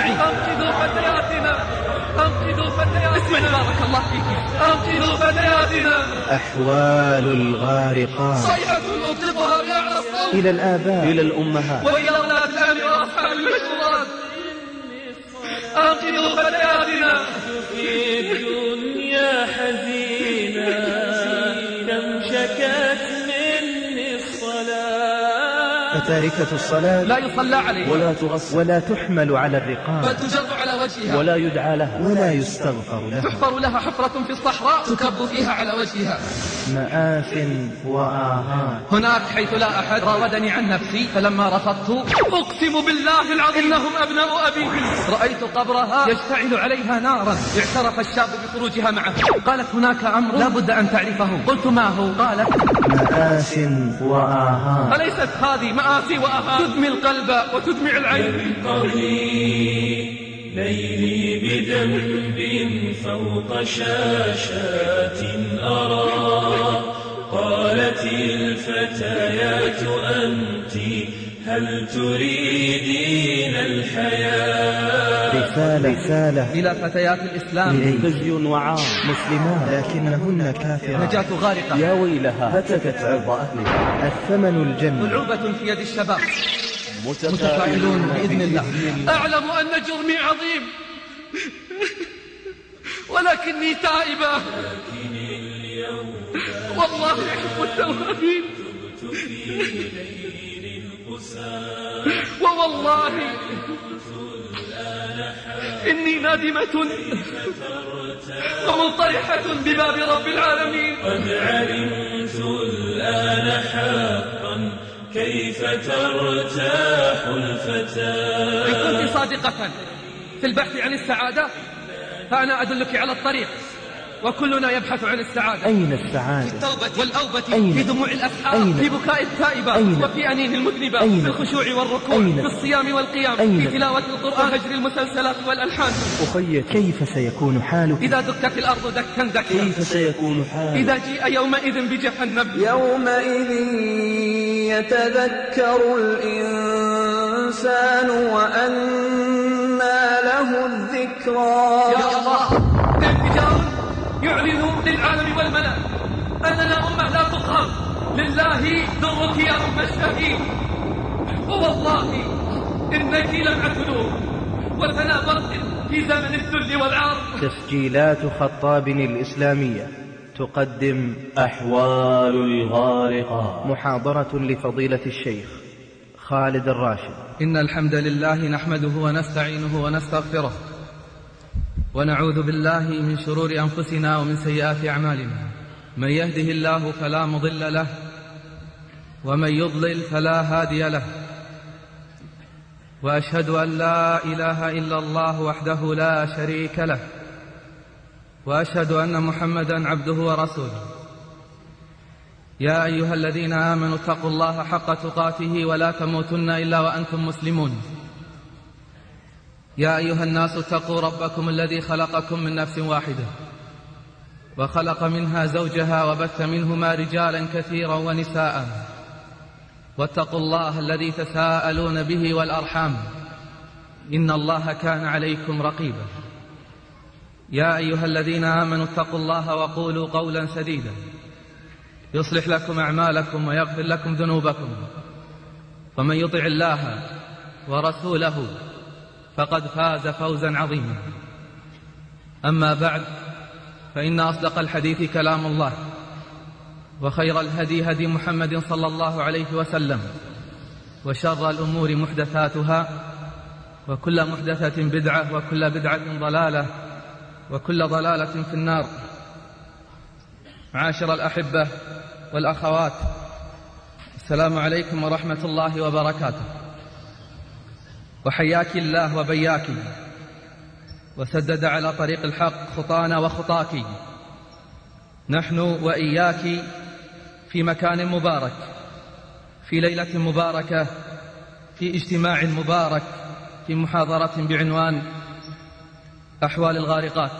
أجمعين. أنقذوا فتياتنا، أنقذوا فتياتنا. اسمعني بارك الله فيك. أنقذوا فتياتنا. أحوال الغارقات. صيحة أطلقها بأعلى الصوت إلى الآباء، إلى الأمهات، وإلى أولاد الأمن وأصحاب المشورات. أنقذوا فتياتنا. في الدنيا حزينة كم شكت مني الصلاة، فتاركة الصلاة لا يصلى عليه ولا تغسل ولا تحمل على الرقاب، بل تجر على وجهها ولا يدعى لها، ولا يستغفر لها. تحفر لها حفرة في الصحراء تكب فيها على وجهها. مآث وآهات. هناك حيث لا أحد راودني عن نفسي فلما رفضت أقسم بالله العظيم إنهم أبناء أبي. رأيت قبرها يشتعل عليها نارا، اعترف الشاب بخروجها معه. قالت هناك أمر لا بد أن تعرفه. قلت ما هو؟ قالت مآث وآهات. أليست هذه مآسي وآهات تدمي القلب وتدمع العين؟ ليلي بذنب فوق شاشات أرى، قالت الفتيات أنت هل تريدين الحياة؟ رسالة إلى فتيات الإسلام إليك. خزي وعار، مسلمات لكنهن كافرات. نجاة غارقة، يا ويلها هتكت عرض أهلها. الثمن الجنة. ملعوبة في يد الشباب، متفائلون متفائلون بإذن الله. أعلم أن جرمي عظيم ولكني تائبة، والله أحب التوابين، ووالله إني نادمة ومنطرحة بباب رب العالمين. قد علمت الآن حقا كيف ترتاح الفتاة. إن كنت صادقة في البحث عن السعادة فأنا أدلك على الطريق، وكلنا يبحث عن السعادة. أين السعادة؟ في التوبة والأوبة، أين؟ في دموع الأسحار، أين؟ في بكاء التائبة، أين؟ وفي أنين المذنبة، أين؟ في الخشوع والركوع، أين؟ في الصيام والقيام، أين؟ في تلاوة القرآن، هجر المسلسلات والألحان. أخي كيف سيكون حالك؟ إذا دكت الأرض دكا دكا، كيف سيكون حالك؟ إذا جيء يومئذ بجهنم. يومئذ يتذكر الإنسان وأنى له الذكرى. يا الله، انفجار يعلن للعالم والملأ أننا أمة لا تقهر، لله درك يا أم الشهيد. ووالله إنك لمعة نور وثنى برق في زمن الذل والعار. تسجيلات خطاب الإسلامية تقدم أحوال الغارقات، محاضرة لفضيلة الشيخ خالد الراشد. إن الحمد لله نحمده ونستعينه ونستغفره، ونعوذ بالله من شرور أنفسنا ومن سيئات أعمالنا. من يهده الله فلا مضل له، ومن يضلل فلا هادي له. وأشهد أن لا إله إلا الله وحده لا شريك له، وأشهد أن محمدا عبده ورسوله. يا أيها الذين آمنوا اتقوا الله حق تقاته ولا تموتن إلا وأنتم مسلمون. يا أيها الناس اتقوا ربكم الذي خلقكم من نفس واحدة، وخلق منها زوجها، وبث منهما رجالا كثيرا ونساء. واتقوا الله الذي تساءلون به والأرحام، إن الله كان عليكم رقيبا. يا أيها الذين آمنوا اتقوا الله وقولوا قولا سديدا يصلح لكم أعمالكم ويغفر لكم ذنوبكم، ومن يطع الله ورسوله فقد فاز فوزا عظيما. أما بعد، فإن أصدق الحديث كلام الله، وخير الهدي هدي محمد صلى الله عليه وسلم، وشر الأمور محدثاتها، وكل محدثة بدعة، وكل بدعة ضلالة، وكل ضلالة في النار. معاشر الأحبة والأخوات، السلام عليكم ورحمة الله وبركاته. وحياك الله وبياك، وسدد على طريق الحق خطانا وخطاك. نحن وإياك في مكان مبارك، في ليلة مباركة، في اجتماع مبارك، في محاضرة بعنوان أحوال الغارقات.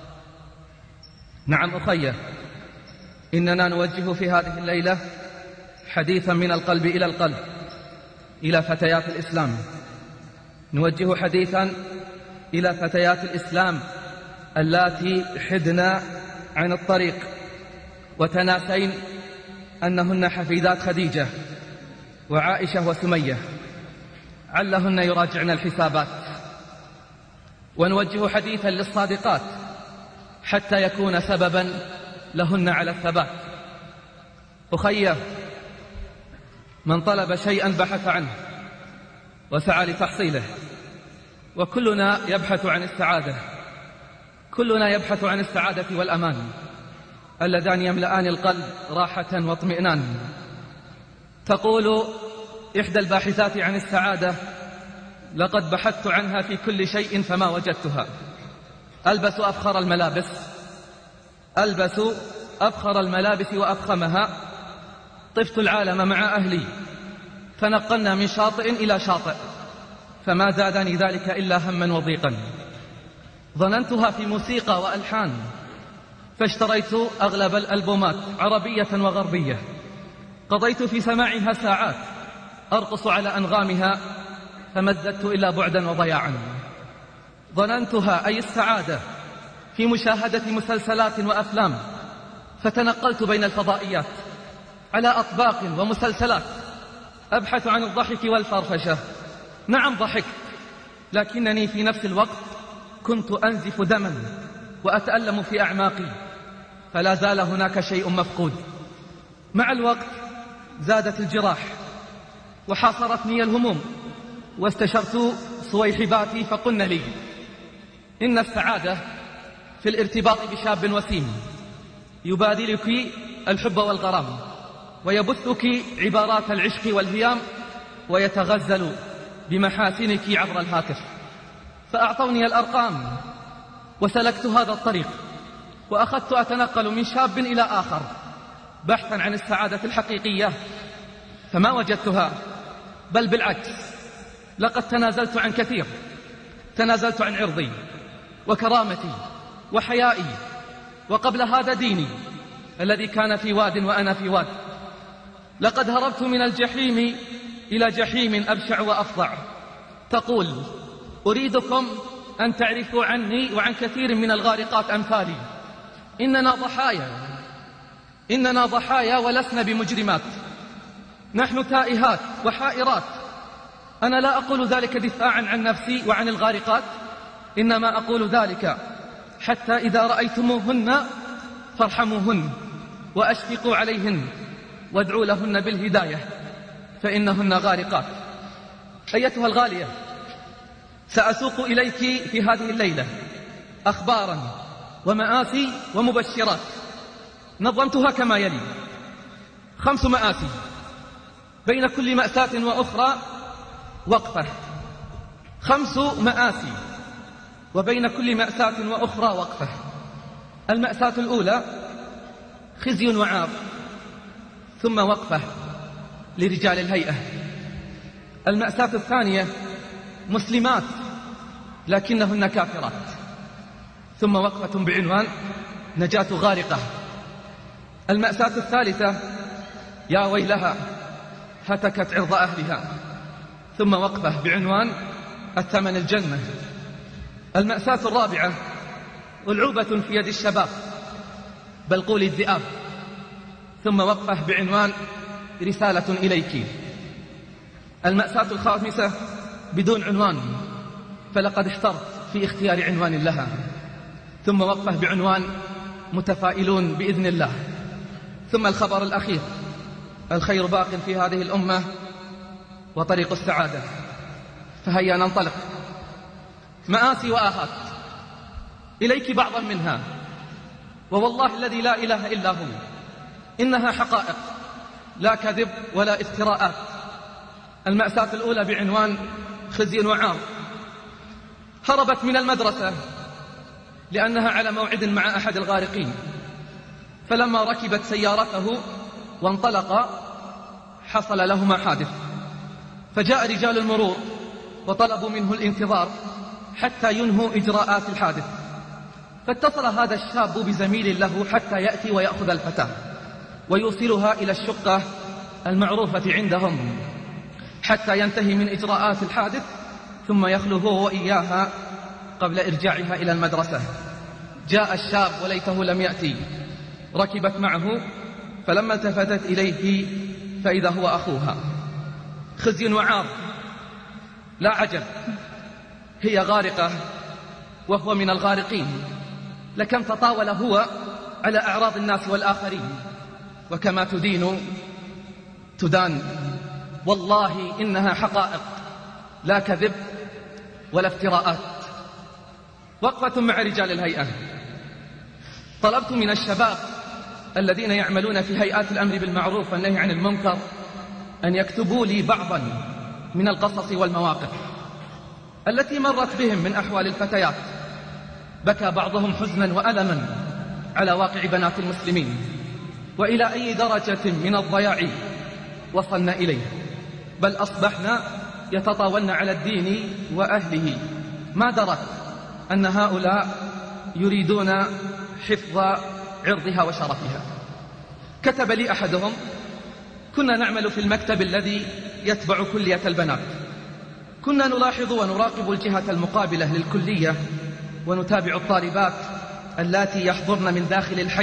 نعم أخيه، إننا نوجه في هذه الليلة حديثا من القلب إلى القلب إلى فتيات الإسلام. نوجه حديثا إلى فتيات الإسلام اللاتي حدنا عن الطريق وتناسين أنهن حفيدات خديجة وعائشة وسمية، علهن يراجعن الحسابات، ونوجه حديثا للصادقات حتى يكون سببا لهن على الثبات. أخيه، من طلب شيئا بحث عنه وسعى لتحصيله، وكلنا يبحث عن السعادة، كلنا يبحث عن السعادة والأمان اللذان يملأان القلب راحة واطمئنان. تقول إحدى الباحثات عن السعادة: لقد بحثت عنها في كل شيء فما وجدتها. ألبس أفخر الملابس وأفخمها، طفت العالم مع أهلي، فنقلنا من شاطئ إلى شاطئ، فما زادني ذلك إلا هما وضيقا. ظننتها في موسيقى وألحان، فاشتريت أغلب الألبومات عربية وغربية، قضيت في سماعها ساعات أرقص على أنغامها، فما ازددت إلا بعدا وضياعا. ظننتها أي السعادة في مشاهدة مسلسلات وأفلام، فتنقلت بين الفضائيات على أطباق ومسلسلات أبحث عن الضحك والفرفشة. نعم ضحكت، لكنني في نفس الوقت كنت أنزف دما وأتألم في أعماقي، فلا زال هناك شيء مفقود. مع الوقت زادت الجراح وحاصرتني الهموم، واستشرت صويحباتي فقلن لي: إن السعادة في الارتباط بشاب وسيم يبادلك الحب والغرام، ويبثك عبارات العشق والهيام، ويتغزل بمحاسنك عبر الهاتف. فأعطوني الأرقام وسلكت هذا الطريق، وأخذت أتنقل من شاب إلى آخر بحثا عن السعادة الحقيقية، فما وجدتها، بل بالعكس، لقد تنازلت عن كثير. تنازلت عن عرضي وكرامتي وحيائي، وقبل هذا ديني الذي كان في واد وأنا في واد. لقد هربت من الجحيم إلى جحيم أبشع وأفظع. تقول: أريدكم أن تعرفوا عني وعن كثير من الغارقات أمثالي إننا ضحايا ولسنا بمجرمات، نحن تائهات وحائرات. أنا لا أقول ذلك دفاعا عن نفسي وعن الغارقات، إنما أقول ذلك حتى إذا رأيتموهن فارحموهن وأشفقوا عليهن وادعوا لهن بالهداية، فإنهن غارقات. أيتها الغالية، سأسوق إليك في هذه الليلة أخبارا ومآسي ومبشرات، نظمتها كما يلي: 5 مآسي، بين كل مأساة وأخرى وقفة. 5 مآسي وبين كل مأساة وأخرى وقفة. المأساة الأولى: خزي وعار، ثم وقفة لرجال الهيئة. المأساة الثانية: مسلمات لكنهن كافرات، ثم وقفة بعنوان نجاة غارقة. المأساة الثالثة: يا ويلها هتكت عرض أهلها، ثم وقفة بعنوان الثمن الجنة. المأساة الرابعة: ألعوبة في يد الشباب، بل قولي الذئاب، ثم وقفة بعنوان رسالة إليك. المأساة الخامسة: بدون عنوان، فلقد احترت في اختيار عنوان لها، ثم وقفة بعنوان متفائلون بإذن الله. ثم الخبر الأخير: الخير باق في هذه الأمة وطريق السعادة. فهيا ننطلق. مآسي وآهات، إليك بعضا منها، ووالله الذي لا إله إلا هو إنها حقائق لا كذب ولا افتراءات. المأساة الأولى بعنوان خزي وعار: هربت من المدرسة لأنها على موعد مع أحد الغارقين، فلما ركبت سيارته وانطلق حصل لهما حادث، فجاء رجال المرور وطلبوا منه الانتظار حتى ينهوا إجراءات الحادث. فاتصل هذا الشاب بزميل له حتى يأتي ويأخذ الفتاة ويوصلها إلى الشقة المعروفة عندهم حتى ينتهي من إجراءات الحادث، ثم يخلو هو وإياها قبل إرجاعها إلى المدرسة. جاء الشاب وليته لم يأتي، ركبت معه، فلما التفتت إليه فإذا هو أخوها. خزي وعار، لا عجب، هي غارقة وهو من الغارقين. لكم تطاول هو على أعراض الناس والآخرين، وكما تدين تدان. والله إنها حقائق لا كذب ولا افتراءات. وقفة مع رجال الهيئة. طلبت من الشباب الذين يعملون في هيئات الأمر بالمعروف والنهي عن المنكر أن يكتبوا لي بعضا من القصص والمواقف التي مرت بهم من أحوال الفتيات. بكى بعضهم حزنا وألما على واقع بنات المسلمين، وإلى أي درجة من الضياع وصلنا إليه، بل أصبحنا يتطاولن على الدين وأهله. ما درت أن هؤلاء يريدون حفظ عرضها وشرفها. كتب لي أحدهم: كنا نعمل في المكتب الذي يتبع كلية البنات، كنا نلاحظ ونراقب الجهة المقابلة للكلية، ونتابع الطالبات اللاتي يحضرن من داخل الحي،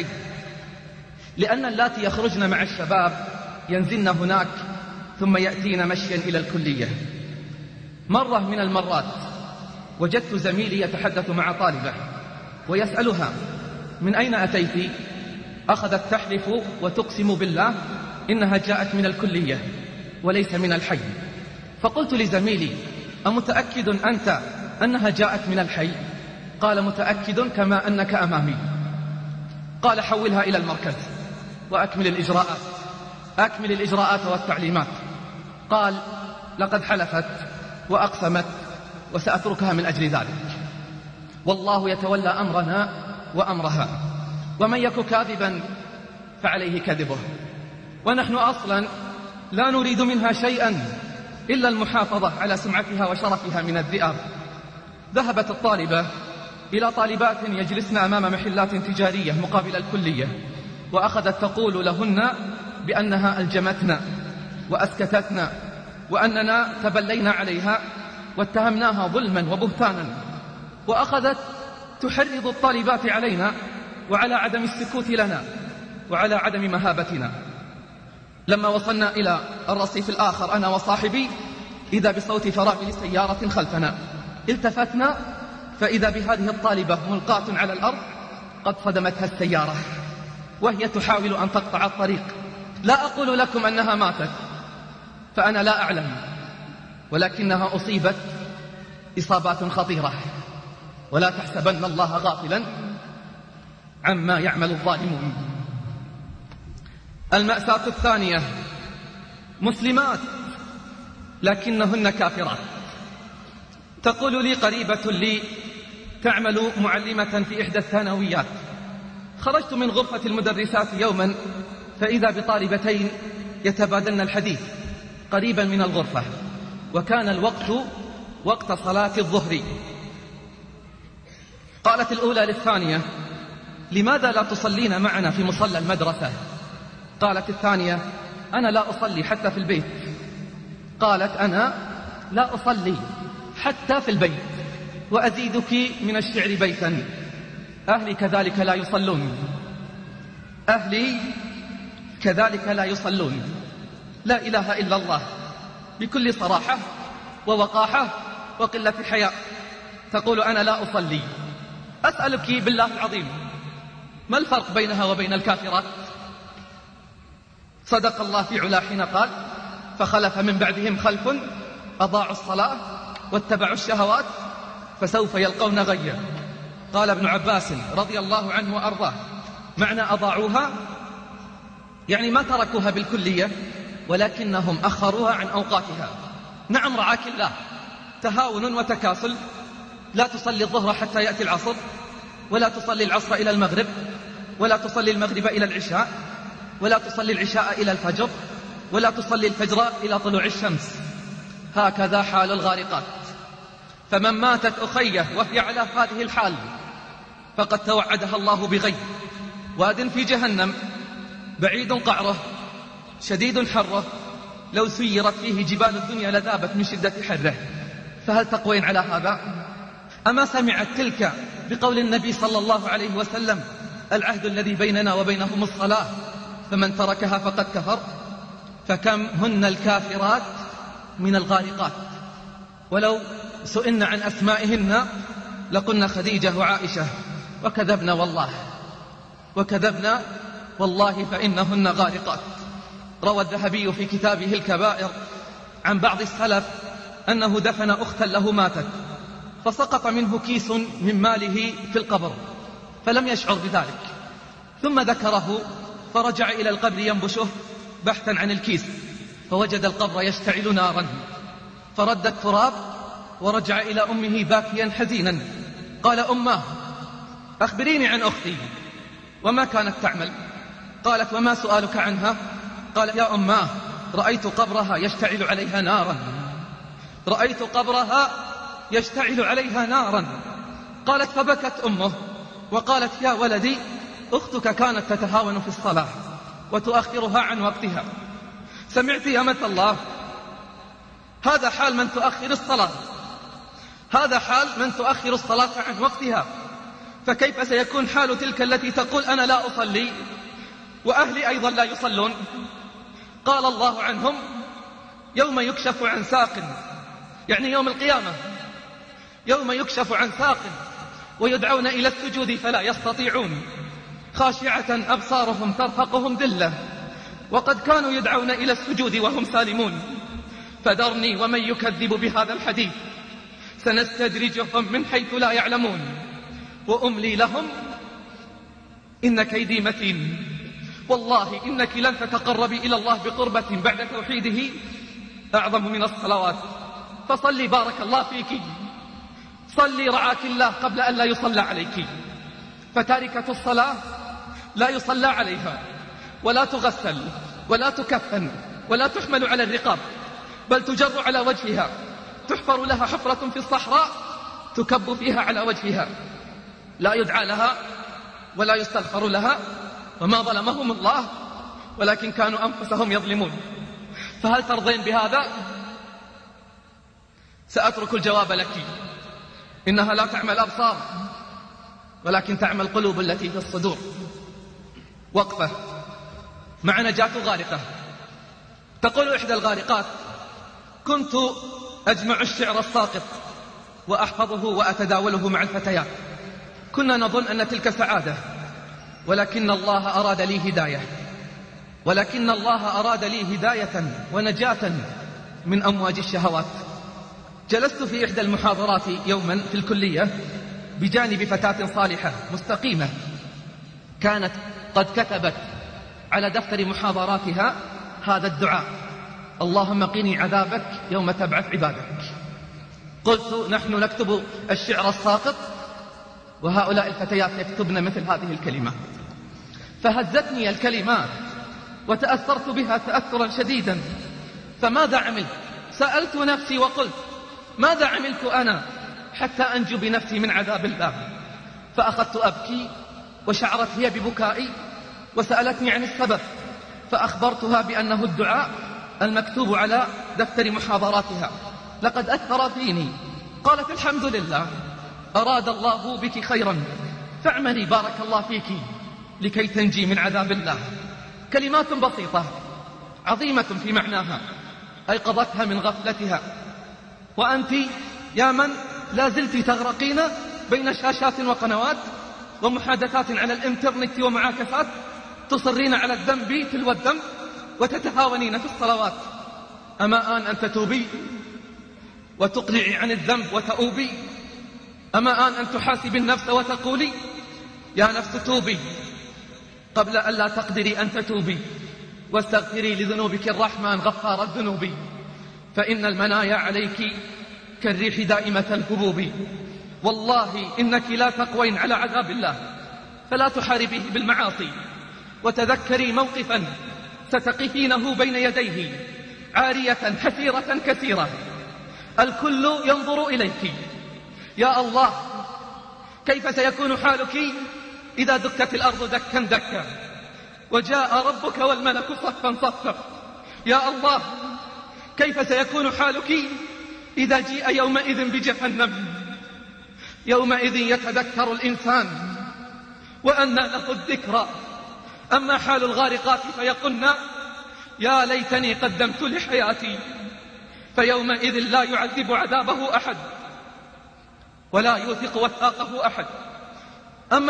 لأن اللاتي يخرجن مع الشباب ينزلن هناك ثم يأتين مشيا إلى الكلية. مرة من المرات وجدت زميلي يتحدث مع طالبة ويسألها: من أين أتيت؟ أخذت تحلف وتقسم بالله إنها جاءت من الكلية وليس من الحي. فقلت لزميلي: أمتأكد أنت أنها جاءت من الحي؟ قال: متأكد كما أنك أمامي. قال: حولها إلى المركز وأكمل الإجراءات. أكمل الإجراءات والتعليمات. قال: لقد حلفت وأقسمت وسأتركها من أجل ذلك. والله يتولى أمرنا وأمرها، ومن يك كاذبا فعليه كذبه. ونحن أصلا لا نريد منها شيئا إلا المحافظة على سمعتها وشرفها من الذئاب. ذهبت الطالبة إلى طالبات يجلسن أمام محلات تجارية مقابل الكلية، وأخذت تقول لهن بأنها ألجمتنا وأسكتتنا، وأننا تبلينا عليها واتهمناها ظلما وبهتانا، وأخذت تحرض الطالبات علينا وعلى عدم السكوت لنا وعلى عدم مهابتنا. لما وصلنا إلى الرصيف الآخر أنا وصاحبي، إذا بصوت فرامل سيارة خلفنا. التفتنا فإذا بهذه الطالبة ملقاة على الأرض قد صدمتها السيارة وهي تحاول أن تقطع الطريق. لا أقول لكم أنها ماتت، فأنا لا أعلم، ولكنها أصيبت إصابات خطيرة. ولا تحسبن الله غافلا عما يعمل الظالمون. المأساة الثانية: مسلمات لكنهن كافرات. تقول لي قريبة لي تعمل معلمة في إحدى الثانويات: خرجت من غرفة المدرسات يوما فإذا بطالبتين يتبادلن الحديث قريبا من الغرفة، وكان الوقت وقت صلاة الظهر. قالت الأولى للثانية: لماذا لا تصلين معنا في مصلى المدرسة؟ قالت الثانية: أنا لا أصلي حتى في البيت. قالت: أنا لا أصلي حتى في البيت، وأزيدك من الشعر بيتا: أهلي كذلك لا يصلون، أهلي كذلك لا يصلون. لا إله إلا الله، بكل صراحة ووقاحة وقلة حياء تقول: أنا لا أصلي. أسألك بالله العظيم، ما الفرق بينها وبين الكافرات؟ صدق الله في علا حين قال: فخلف من بعدهم خلف أضاعوا الصلاة واتبعوا الشهوات فسوف يلقون غيا. قال ابن عباس رضي الله عنه وأرضاه: معنى أضاعوها يعني ما تركوها بالكلية، ولكنهم أخروها عن أوقاتها. نعم رعاك الله، تهاون وتكاسل. لا تصلي الظهر حتى يأتي العصر، ولا تصلي العصر إلى المغرب، ولا تصلي المغرب إلى العشاء، ولا تصلي العشاء إلى الفجر، ولا تصلي الفجر إلى طلوع الشمس. هكذا حال الغارقات. فمن ماتت أخيه وهي على هذه الحال فقد توعدها الله بغي، واد في جهنم بعيد قعره شديد حره، لو سيرت فيه جبال الدنيا لذابت من شدة حره. فهل تقوين على هذا؟ أما سمعت تلك بقول النبي صلى الله عليه وسلم: العهد الذي بيننا وبينهم الصلاة فمن تركها فقد كفر؟ فكم هن الكافرات من الغارقات، ولو سئلنا عن أسمائهن لقلنا خديجة وعائشة، وكذبنا والله فإنهن غارقات. روى الذهبي في كتابه الكبائر عن بعض السلف أنه دفن أختا له ماتت، فسقط منه كيس من ماله في القبر فلم يشعر بذلك، ثم ذكره فرجع إلى القبر ينبشه بحثا عن الكيس، فوجد القبر يشتعل نارا، فرد التراب ورجع إلى أمه باكيا حزينا. قال: أماه أخبريني عن أختي، وما كانت تعمل؟ قالت: وما سؤالك عنها؟ قال: يا أماه رأيت قبرها يشتعل عليها نارا، رأيت قبرها يشتعل عليها نارا. قالت: فبكت أمه وقالت: يا ولدي أختك كانت تتهاون في الصلاة وتؤخرها عن وقتها. سمعت يا أمة الله؟ هذا حال من تؤخر الصلاة، هذا حال من تؤخر الصلاة عن وقتها، فكيف سيكون حال تلك التي تقول أنا لا أصلي وأهلي أيضا لا يصلون؟ قال الله عنهم: يوم يكشف عن ساق، يعني يوم القيامة، يوم يكشف عن ساق ويدعون إلى السجود فلا يستطيعون، خاشعة أبصارهم ترهقهم ذلة وقد كانوا يدعون إلى السجود وهم سالمون. فذرني ومن يكذب بهذا الحديث سنستدرجهم من حيث لا يعلمون وأملي لهم إن كيدي متين. والله إنك لن تتقربي إلى الله بقربة بعد توحيده أعظم من الصلوات، فصلي بارك الله فيك، صلي رعاك الله قبل أن لا يصلى عليك. فتاركة الصلاة لا يصلى عليها ولا تغسل ولا تكفن ولا تحمل على الرقاب، بل تجر على وجهها، تحفر لها حفرة في الصحراء تكب فيها على وجهها، لا يدعى لها ولا يستغفر لها. وما ظلمهم الله ولكن كانوا أنفسهم يظلمون. فهل ترضين بهذا؟ سأترك الجواب لك. إنها لا تعمى الأبصار ولكن تعمى القلوب التي في الصدور. وقفة مع نجاة غارقة. تقول إحدى الغارقات: كنت أجمع الشعر الساقط وأحفظه وأتداوله مع الفتيات، كنا نظن أن تلك سعادة، ولكن الله أراد لي هداية ونجاة من أمواج الشهوات. جلست في إحدى المحاضرات يوما في الكلية بجانب فتاة صالحة مستقيمة، كانت قد كتبت على دفتر محاضراتها هذا الدعاء: اللهم قني عذابك يوم تبعث عبادك. قلت: نحن نكتب الشعر الساقط وهؤلاء الفتيات يكتبن مثل هذه الكلمات. فهزتني الكلمات وتأثرت بها تأثرا شديدا. فماذا عملت؟ سألت نفسي وقلت: ماذا عملت أنا حتى أنجو بنفسي من عذاب الله؟ فأخذت أبكي وشعرت هي ببكائي وسألتني عن السبب، فأخبرتها بأنه الدعاء المكتوب على دفتر محاضراتها لقد أثر فيني. قالت: الحمد لله، أراد الله بك خيرا، فاعملي بارك الله فيك لكي تنجي من عذاب الله. كلمات بسيطة عظيمة في معناها أيقظتها من غفلتها. وأنت يا من لا زلت تغرقين بين شاشات وقنوات ومحادثات على الإنترنت ومعاكسات، تصرين على الذنب تلو الذنب وتتهاونين في الصلوات. أما آن أن تتوبي وتقلعي عن الذنب وتؤوبي؟ أما آن أن تحاسبي النفس وتقولي: يا نفس توبي قبل أن لا تقدري أن تتوبي، واستغفري لذنوبك الرحمن غفار الذنوب، فإن المنايا عليك كالريح دائمة الهبوب. والله إنك لا تقوين على عذاب الله، فلا تحاربيه بالمعاصي، وتذكري موقفا ستقفينه بين يديه عارية حسيرة كثيرة، الكل ينظر إليك. يا الله، كيف سيكون حالك إذا دكت الأرض دكا دكا وجاء ربك والملك صفا صفا؟ يا الله، كيف سيكون حالك إذا جيء يومئذ بجهنم؟ يومئذ يتذكر الإنسان وأنى له الذكرى. أما حال الغارقات فيقولن يا ليتني قدمت لحياتي، فيومئذ لا يعذب عذابه أحد ولا يوثق وثاقه أحد. أما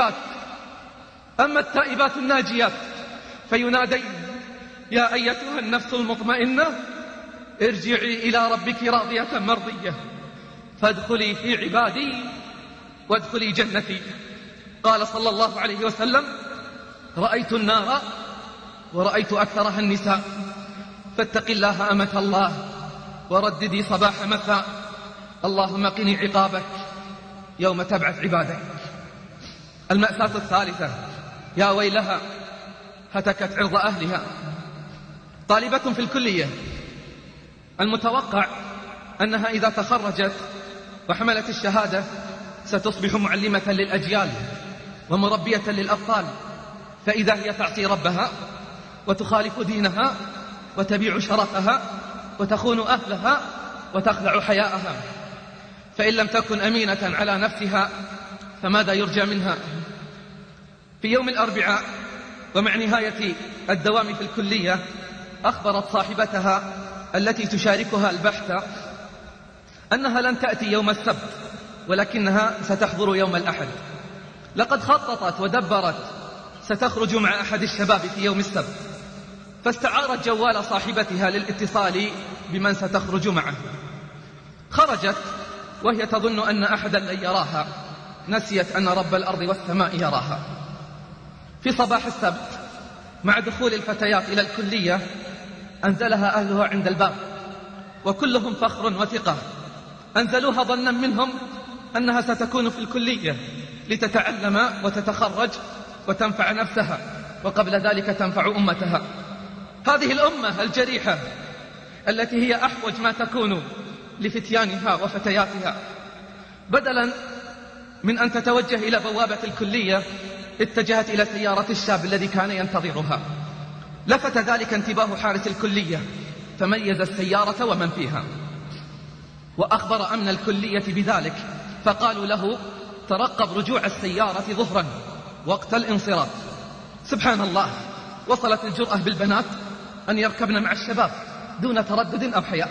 التائبات الناجيات فينادين يا أيتها النفس المطمئنة ارجعي إلى ربك راضية مرضية فادخلي في عبادي وادخلي جنتي. قال صلى الله عليه وسلم رأيت النار ورأيت أكثرها النساء، فاتق الله أمة الله ورددي صباح مساء، اللهم قني عقابك يوم تبعث عبادك. المأساة الثالثة يا ويلها هتكت عرض أهلها. طالبة في الكلية المتوقع أنها إذا تخرجت وحملت الشهادة ستصبح معلمة للأجيال ومربية للأطفال، فإذا هي تعصي ربها وتخالف دينها وتبيع شرفها وتخون أهلها وتخلع حياءها. فإن لم تكن أمينة على نفسها فماذا يرجى منها؟ في يوم الأربعاء ومع نهاية الدوام في الكلية أخبرت صاحبتها التي تشاركها البحث أنها لن تأتي يوم السبت ولكنها ستحضر يوم الأحد. لقد خططت ودبرت ستخرج مع أحد الشباب في يوم السبت، فاستعارت جوال صاحبتها للاتصال بمن ستخرج معه. خرجت وهي تظن أن أحدا لن يراها، نسيت أن رب الأرض والسماء يراها. في صباح السبت مع دخول الفتيات إلى الكلية أنزلها أهلها عند الباب وكلهم فخر وثقة. أنزلوها ظنا منهم أنها ستكون في الكلية لتتعلم وتتخرج وتنفع نفسها وقبل ذلك تنفع أمتها. هذه الأمة الجريحة التي هي أحوج ما تكون لفتيانها وفتياتها، بدلا من أن تتوجه إلى بوابة الكلية اتجهت إلى سيارة الشاب الذي كان ينتظرها. لفت ذلك انتباه حارس الكلية فميز السيارة ومن فيها وأخبر أمن الكلية بذلك، فقالوا له ترقب رجوع السيارة ظهرا وقت الانصراف. سبحان الله، وصلت الجرأة بالبنات أن يركبن مع الشباب دون تردد أو حياء.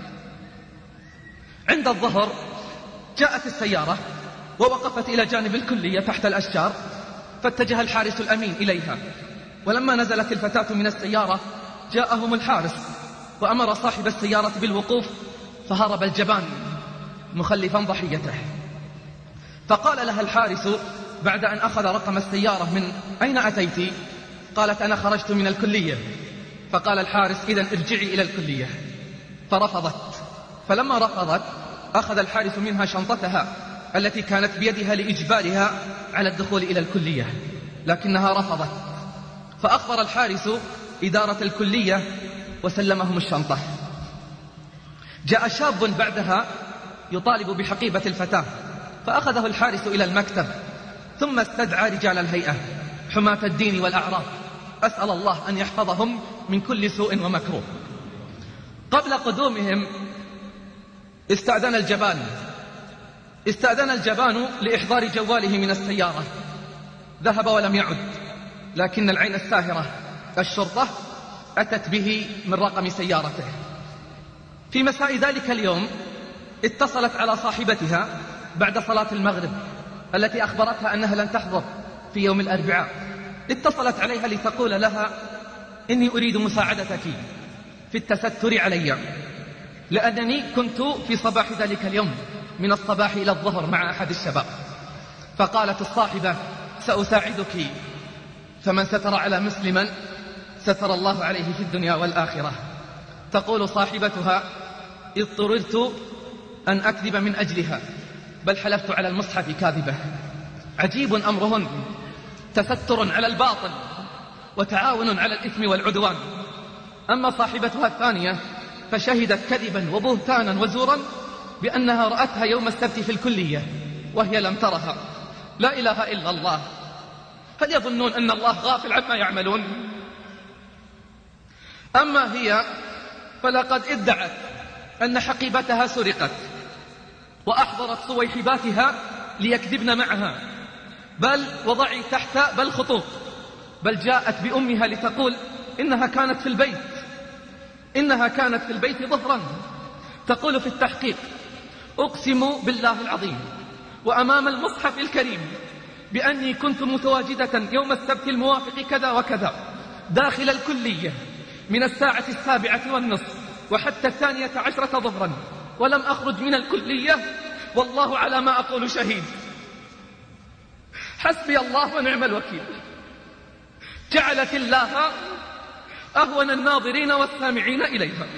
عند الظهر جاءت السيارة ووقفت إلى جانب الكلية تحت الأشجار، فاتجه الحارس الأمين إليها، ولما نزلت الفتاة من السيارة جاءهم الحارس وأمر صاحب السيارة بالوقوف، فهرب الجبان مخلفا ضحيته. فقال لها الحارس بعد أن أخذ رقم السيارة من أين أتيت؟ قالت أنا خرجت من الكلية. فقال الحارس إذن ارجعي إلى الكلية. فرفضت، فلما رفضت أخذ الحارس منها شنطتها التي كانت بيدها لإجبارها على الدخول إلى الكلية، لكنها رفضت. فأخبر الحارس إدارة الكلية وسلمهم الشنطة. جاء شاب بعدها يطالب بحقيبة الفتاة، فأخذه الحارس إلى المكتب، ثم استدعى رجال الهيئة حماة الدين والأعراف، أسأل الله أن يحفظهم من كل سوء ومكروه. قبل قدومهم استأذن الجبان لإحضار جواله من السيارة. ذهب ولم يعد، لكن العين الساهرة الشرطة أتت به من رقم سيارته. في مساء ذلك اليوم اتصلت على صاحبتها بعد صلاة المغرب التي أخبرتها أنها لن تحضر في يوم الأربعاء. اتصلت عليها لتقول لها إني أريد مساعدتك في التستر علي، لأنني كنت في صباح ذلك اليوم من الصباح إلى الظهر مع أحد الشباب. فقالت الصاحبة سأساعدك، فمن ستر على مسلما ستر الله عليه في الدنيا والآخرة. تقول صاحبتها اضطررت أن أكذب من أجلها، بل حلفت على المصحف كاذبة. عجيب أمرهن، تستر على الباطل وتعاون على الإثم والعدوان. أما صاحبتها الثانية فشهدت كذبا وبهتانا وزورا بأنها رأتها يوم السبت في الكلية وهي لم ترها. لا إله إلا الله، هل يظنون أن الله غافل عما يعملون؟ أما هي فلقد ادعت أن حقيبتها سرقت، وأحضرت صويحباتها ليكذبن معها، بل وضعي تحت بل خطوط، بل جاءت بأمها لتقول إنها كانت في البيت ظهرا. تقول في التحقيق: أقسم بالله العظيم وأمام المصحف الكريم بأني كنت متواجدة يوم السبت الموافق كذا وكذا داخل الكلية من الساعة 7:30 وحتى 12 ظهرا، ولم أخرج من الكلية، والله على ما أقول شهيد. حسبي الله ونعم الوكيل. جعلت الله أهون الناظرين والسامعين إليها.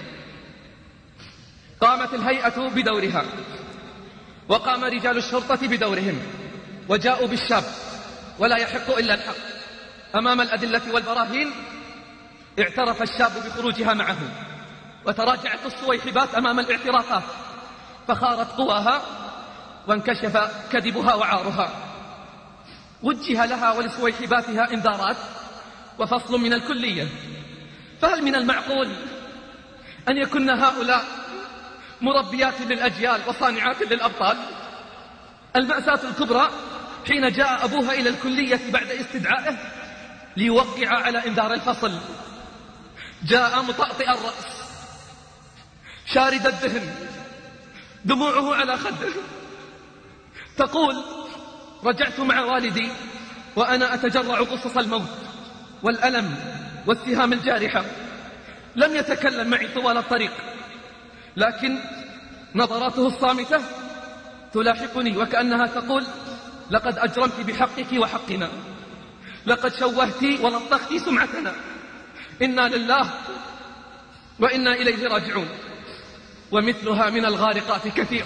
قامت الهيئة بدورها، وقام رجال الشرطة بدورهم، وجاءوا بالشاب، ولا يحق إلا الحق. أمام الأدلة والبراهين اعترف الشاب بخروجها معه، وتراجعت الصويحبات أمام الاعترافات، فخارت قواها وانكشف كذبها وعارها. وجه لها ولصويحباتها إنذارات وفصل من الكلية. فهل من المعقول أن يكن هؤلاء مربيات للأجيال وصانعات للأبطال؟ المأساة الكبرى حين جاء أبوها إلى الكلية بعد استدعائه ليوقع على إنذار الفصل. جاء مطأطئ الرأس، شارد الدهن، دموعه على خده. تقول: رجعت مع والدي وأنا أتجرع قصص الموت والألم والسهام الجارحة. لم يتكلم معي طوال الطريق، لكن نظراته الصامتة تلاحقني وكأنها تقول: لقد أجرمت بحقك وحقنا، لقد شوهت ولطخت سمعتنا، إنا لله وإنا إليه راجعون. ومثلها من الغارقات كثير.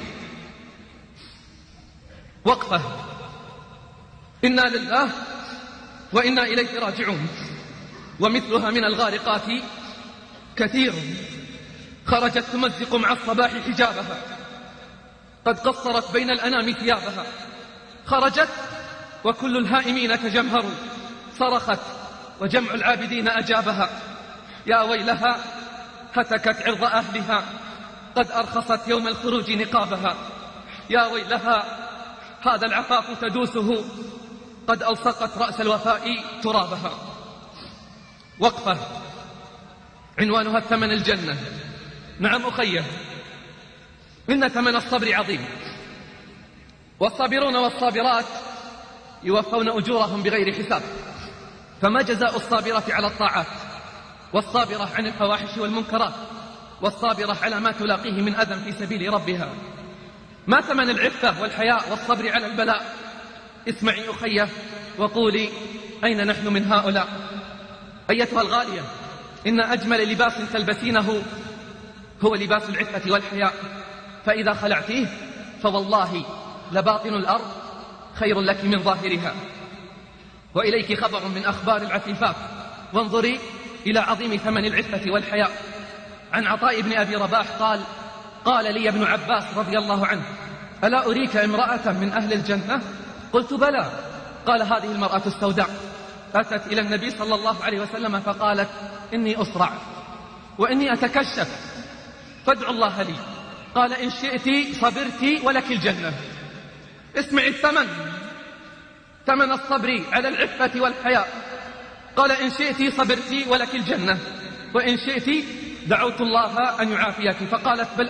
وقفة. إنا لله وإنا إليه راجعون. ومثلها من الغارقات كثير. خرجت تمزق مع الصباح حجابها، قد قصرت بين الأنام ثيابها. خرجت وكل الهائمين تجمهروا، صرخت وجمع العابدين أجابها. يا ويلها هتكت عرض أهلها، قد أرخصت يوم الخروج نقابها. يا ويلها هذا العفاف تدوسه، قد ألصقت رأس الوفاء ترابها. وقفة. عنوانها الثمن الجنة. نعم أخيه، إن ثمن الصبر عظيم، والصابرون والصابرات يوفون أجورهم بغير حساب. فما جزاء الصابرة على الطاعات، والصابرة عن الفواحش والمنكرات، والصابرة على ما تلاقيه من أذى في سبيل ربها؟ ما ثمن العفة والحياء والصبر على البلاء؟ اسمعي أخيه وقولي: أين نحن من هؤلاء؟ أيتها الغالية، إن أجمل لباس تلبسينه هو لباس العفة والحياء، فإذا خلعتيه فوالله لباطن الأرض خير لك من ظاهرها. وإليك خبر من أخبار العفيفات، وانظري إلى عظيم ثمن العفة والحياء. عن عطاء بن أبي رباح قال: قال لي ابن عباس رضي الله عنه: ألا أريك امرأة من أهل الجنة؟ قلت: بلى. قال: هذه المرأة السوداء أتت إلى النبي صلى الله عليه وسلم فقالت: إني أسرع وإني أتكشف، فادعوا الله لي. قال: إن شئت صبرت ولك الجنة. اسمع الثمن، ثمن الصبر على العفة والحياء. قال: إن شئت صبرت ولك الجنة، وإن شئت دعوت الله أن يعافيك. فقالت: بل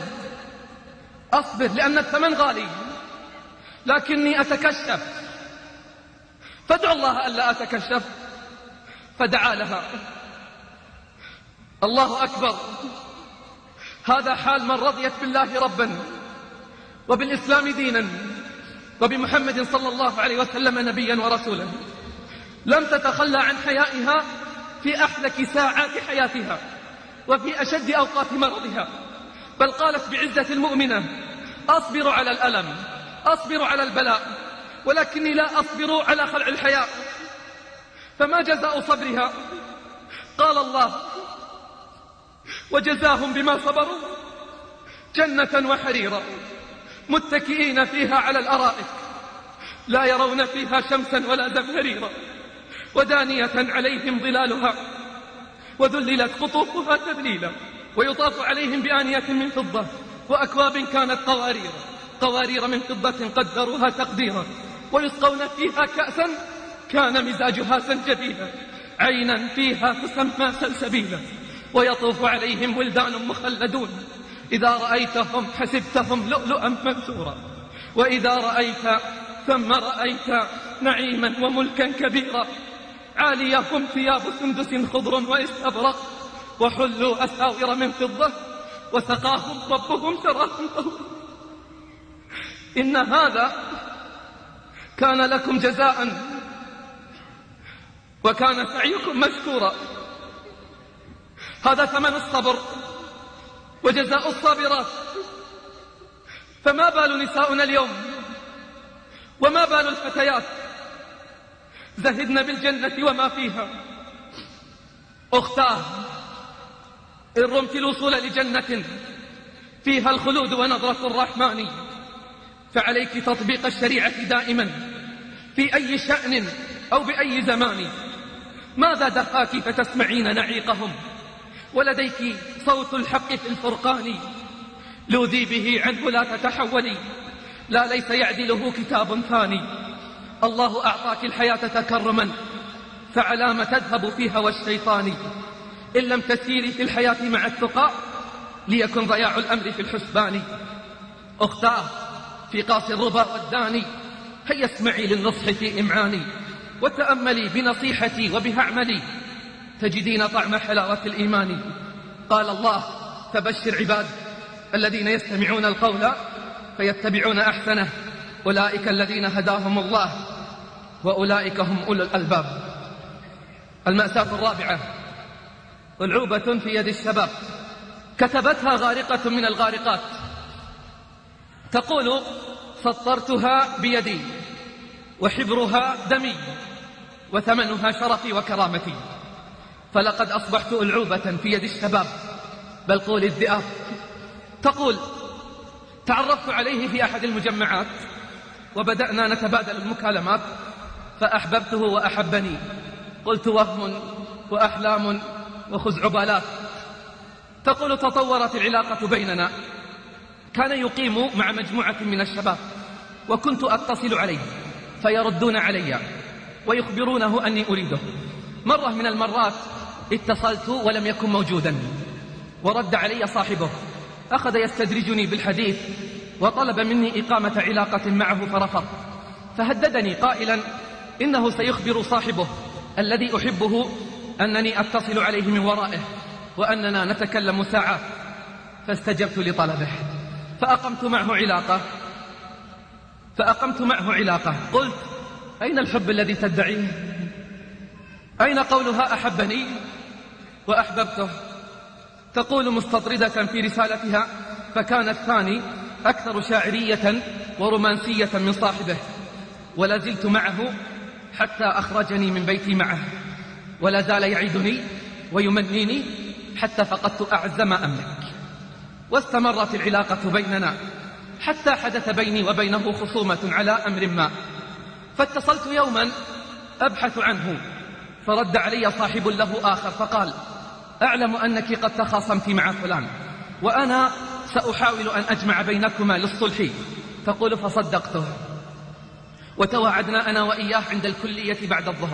أصبر لأن الثمن غالي، لكني أتكشف، فادعوا الله ألا أتكشف. فدعا لها. الله أكبر. هذا حال من رضيت بالله ربا، وبالإسلام دينا، وبمحمد صلى الله عليه وسلم نبيا ورسولا. لم تتخلى عن حيائها في أحلك ساعات حياتها وفي أشد أوقات مرضها، بل قالت بعزة المؤمنة: أصبر على الألم، أصبر على البلاء، ولكني لا أصبر على خلع الحياء. فما جزاء صبرها؟ قال الله: وجزاهم بما صبروا جنة وحريرا متكئين فيها على الأرائك لا يرون فيها شمسا ولا زمهريرا، ودانية عليهم ظلالها وذللت قطوفها تذليلا، ويطاف عليهم بآنية من فضة وأكواب كانت قوارير. قوارير من فضة قدروها تقديرا، ويسقون فيها كأسا كان مزاجها زنجبيلا، عينا فيها تسمى سلسبيلا، ويطوف عليهم ولدان مخلدون، إذا رأيتهم حسبتهم لؤلؤا منثورا، وإذا رأيت ثم رأيت نعيما وملكا كبيرا، عاليهم ثياب سندس خضر واستبرق، وحلوا أساور من فضة، وسقاهم ربهم شرابا طهورا. إن هذا كان لكم جزاء وكان سعيكم مشكورا. هذا ثمن الصبر وجزاء الصابرات. فما بال نساؤنا اليوم وما بال الفتيات زهدن بالجنة وما فيها؟ أختاه، إن رمت الوصول لجنة فيها الخلود ونظرة الرحمن فعليك تطبيق الشريعة دائما في أي شأن أو بأي زمان. ماذا دفاك فتسمعين نعيقهم ولديك صوت الحق في الفرقان؟ لوذي به عنه لا تتحولي، لا ليس يعدله كتاب ثاني. الله أعطاك الحياة تكرما فعلى ما تذهب في هوى الشيطان. إن لم تسيري في الحياة مع التقى ليكن ضياع الأمر في الحسبان. أختاه في قاص الربا والداني، هيا اسمعي للنصح في إمعاني، وتأملي بنصيحتي وبها اعملي، تجدين طعم حلاوة الإيمان. قال الله: فبشر عباد الذين يستمعون القول فيتبعون أحسنه، أولئك الذين هداهم الله وأولئك هم أولو الألباب. المأساة الرابعة: ألعوبة في يد الشباب كتبتها غارقة من الغارقات، تقول: سطرتها بيدي وحبرها دمي وثمنها شرفي وكرامتي. فلقد أصبحت ألعوبة في يد الشباب، بل قول الذئاب. تقول: تعرفت عليه في أحد المجمعات وبدأنا نتبادل المكالمات فأحببته وأحبني. قلت: وهم وأحلام وخزعبلات. تقول: تطورت العلاقة بيننا، كان يقيم مع مجموعة من الشباب وكنت أتصل عليه فيردون علي ويخبرونه أني أريده. مرة من المرات اتصلت ولم يكن موجودا، ورد علي صاحبه، أخذ يستدرجني بالحديث وطلب مني إقامة علاقة معه فرفض، فهددني قائلا إنه سيخبر صاحبه الذي أحبه أنني أتصل عليه من ورائه وأننا نتكلم ساعات. فاستجبت لطلبه فأقمت معه علاقة. قلت: أين الحب الذي تدعيه؟ أين قولها أحبني وأحببته؟ تقول مستطردة في رسالتها: فكان الثاني أكثر شاعرية ورومانسية من صاحبه، ولا زلت معه حتى أخرجني من بيتي معه، ولا زال يعيدني ويمنيني حتى فقدت أعز ما أملك. واستمرت العلاقة بيننا حتى حدث بيني وبينه خصومة على أمر ما، فاتصلت يوما أبحث عنه، فرد علي صاحب له آخر فقال: أعلم أنك قد تخاصمت مع فلان، وأنا سأحاول أن أجمع بينكما للصلح. تقول: فصدقته، وتواعدنا أنا وإياه عند الكلية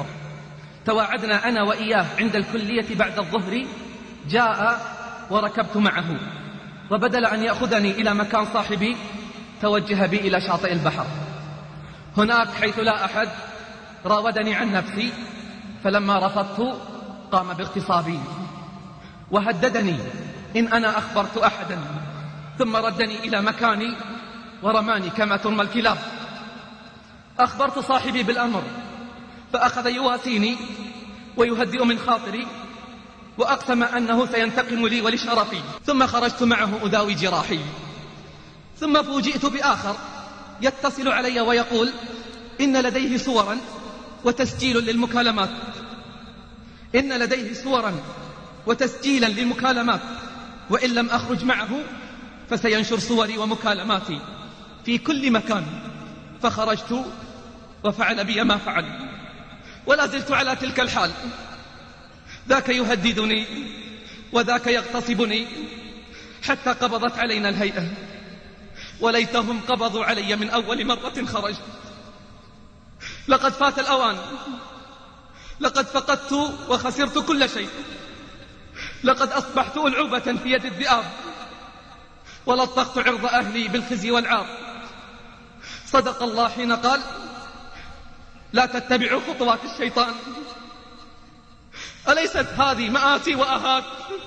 بعد الظهر. جاء وركبت معه، وبدل أن يأخذني إلى مكان صاحبي توجه بي إلى شاطئ البحر. هناك حيث لا أحد راودني عن نفسي، فلما رفضت قام باغتصابي وهددني إن أنا أخبرت أحدا، ثم ردني إلى مكاني ورماني كما ترمى الكلاب. أخبرت صاحبي بالأمر فأخذ يواسيني ويهدئ من خاطري، وأقسم أنه سينتقم لي ولشرفي. ثم خرجت معه أداوي جراحي، ثم فوجئت بآخر يتصل علي ويقول إن لديه صورا وتسجيلا للمكالمات، وإن لم أخرج معه فسينشر صوري ومكالماتي في كل مكان. فخرجت وفعل بي ما فعل، ولا زلت على تلك الحال، ذاك يهددني وذاك يغتصبني، حتى قبضت علينا الهيئة وليتهم قبضوا علي من أول مرة خرجت. لقد فات الأوان، لقد فقدت وخسرت كل شيء، لقد أصبحت ألعوبة في يد الذئاب، ولطخت عرض أهلي بالخزي والعار. صدق الله حين قال: لا تتبعوا خطوات الشيطان. أليست هذه مآسي وآهات؟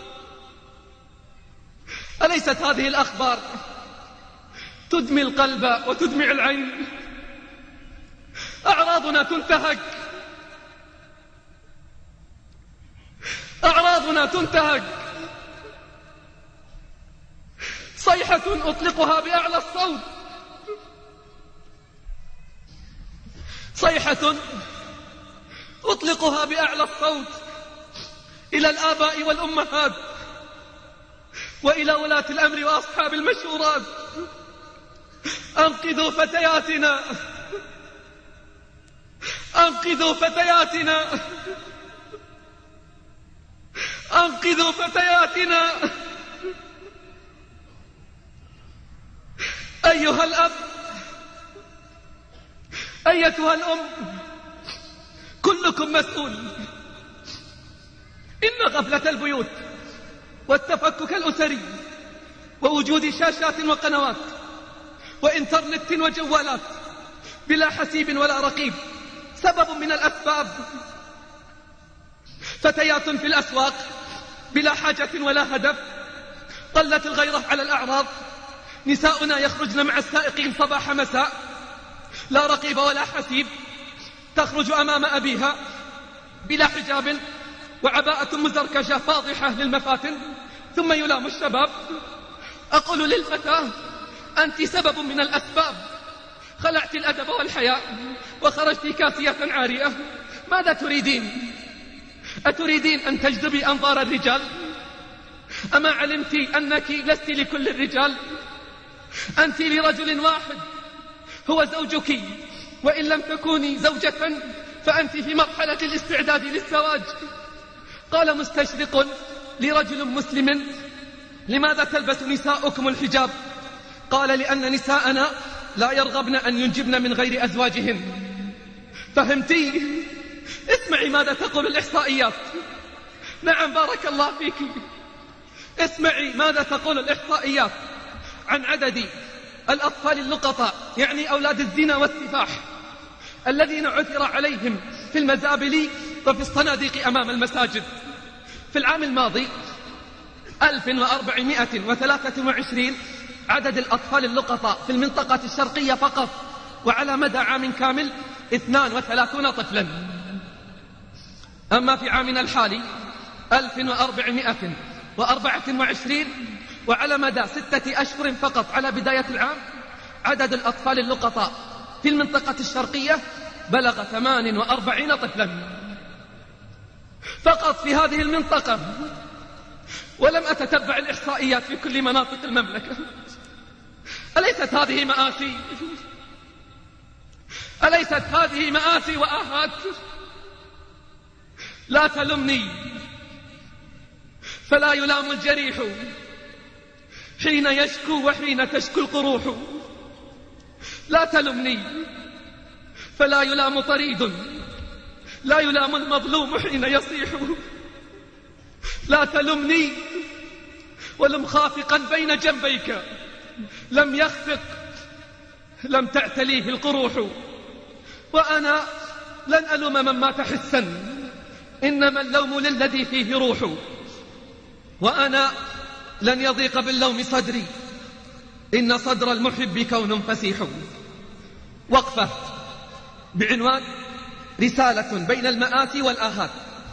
أليست هذه الأخبار تدمي القلب وتدمع العين؟ أعراضنا تنتهك، أعراضنا تنتهك. صيحة أطلقها بأعلى الصوت، صيحة أطلقها بأعلى الصوت إلى الآباء والأمهات وإلى ولاة الأمر وأصحاب المشورات: أنقذوا فتياتنا، أنقذوا فتياتنا، أنقذوا فتياتنا. أيها الأب، أيتها الأم، كلكم مسؤول. إن غفلة البيوت والتفكك الأسري ووجود شاشات وقنوات وإنترنت وجوالات بلا حسيب ولا رقيب سبب من الأسباب. فتيات في الأسواق بلا حاجة ولا هدف، قلت الغيرة على الأعراض. نساؤنا يخرجن مع السائقين صباح مساء، لا رقيب ولا حسيب. تخرج أمام أبيها بلا حجاب وعباءة مزركشة فاضحة للمفاتن، ثم يلام الشباب. أقول للفتاة: أنت سبب من الأسباب، خلعت الأدب والحياء وخرجت كاسية عارية. ماذا تريدين؟ أتريدين أن تجذبي أنظار الرجال؟ أما علمت أنك لست لكل الرجال؟ أنت لرجل واحد هو زوجك، وإن لم تكوني زوجة فأنت في مرحلة الاستعداد للزواج. قال مستشرق لرجل مسلم: لماذا تلبس نساؤكم الحجاب؟ قال: لأن نساءنا لا يرغبن أن ينجبن من غير أزواجهن. فهمتي؟ اسمعي ماذا تقول الإحصائيات. نعم، بارك الله فيك. اسمعي ماذا تقول الإحصائيات عن عدد الأطفال اللقطاء، يعني أولاد الزنا والسفاح، الذين عثر عليهم في المزابل وفي الصناديق أمام المساجد. في العام الماضي 1423 عدد الأطفال اللقطاء في المنطقة الشرقية فقط، وعلى مدى عام كامل 32 طفلا. أما في عامنا الحالي 1424، وعلى مدى 6 أشهر فقط على بداية العام، عدد الأطفال اللقطاء في المنطقة الشرقية بلغ 48 طفلا فقط في هذه المنطقة. ولم أتتبع الإحصائيات في كل مناطق المملكة. أليست هذه مآسي؟ أليست هذه مآسي وآهات؟ لا تلمني، فلا يلام الجريح حين يشكو وحين تشكو القروح. لا تلمني، فلا يلام طريد، لا يلام المظلوم حين يصيح. لا تلمني، ولم خافقا بين جنبيك لم يخفق، لم تعتليه القروح. وأنا لن ألوم من مات حسا، إنما اللوم للذي فيه روح. وأنا لن يضيق باللوم صدري، إن صدر المحب كون فسيح. وقفة بعنوان: رسالة بين المآسي والآهات.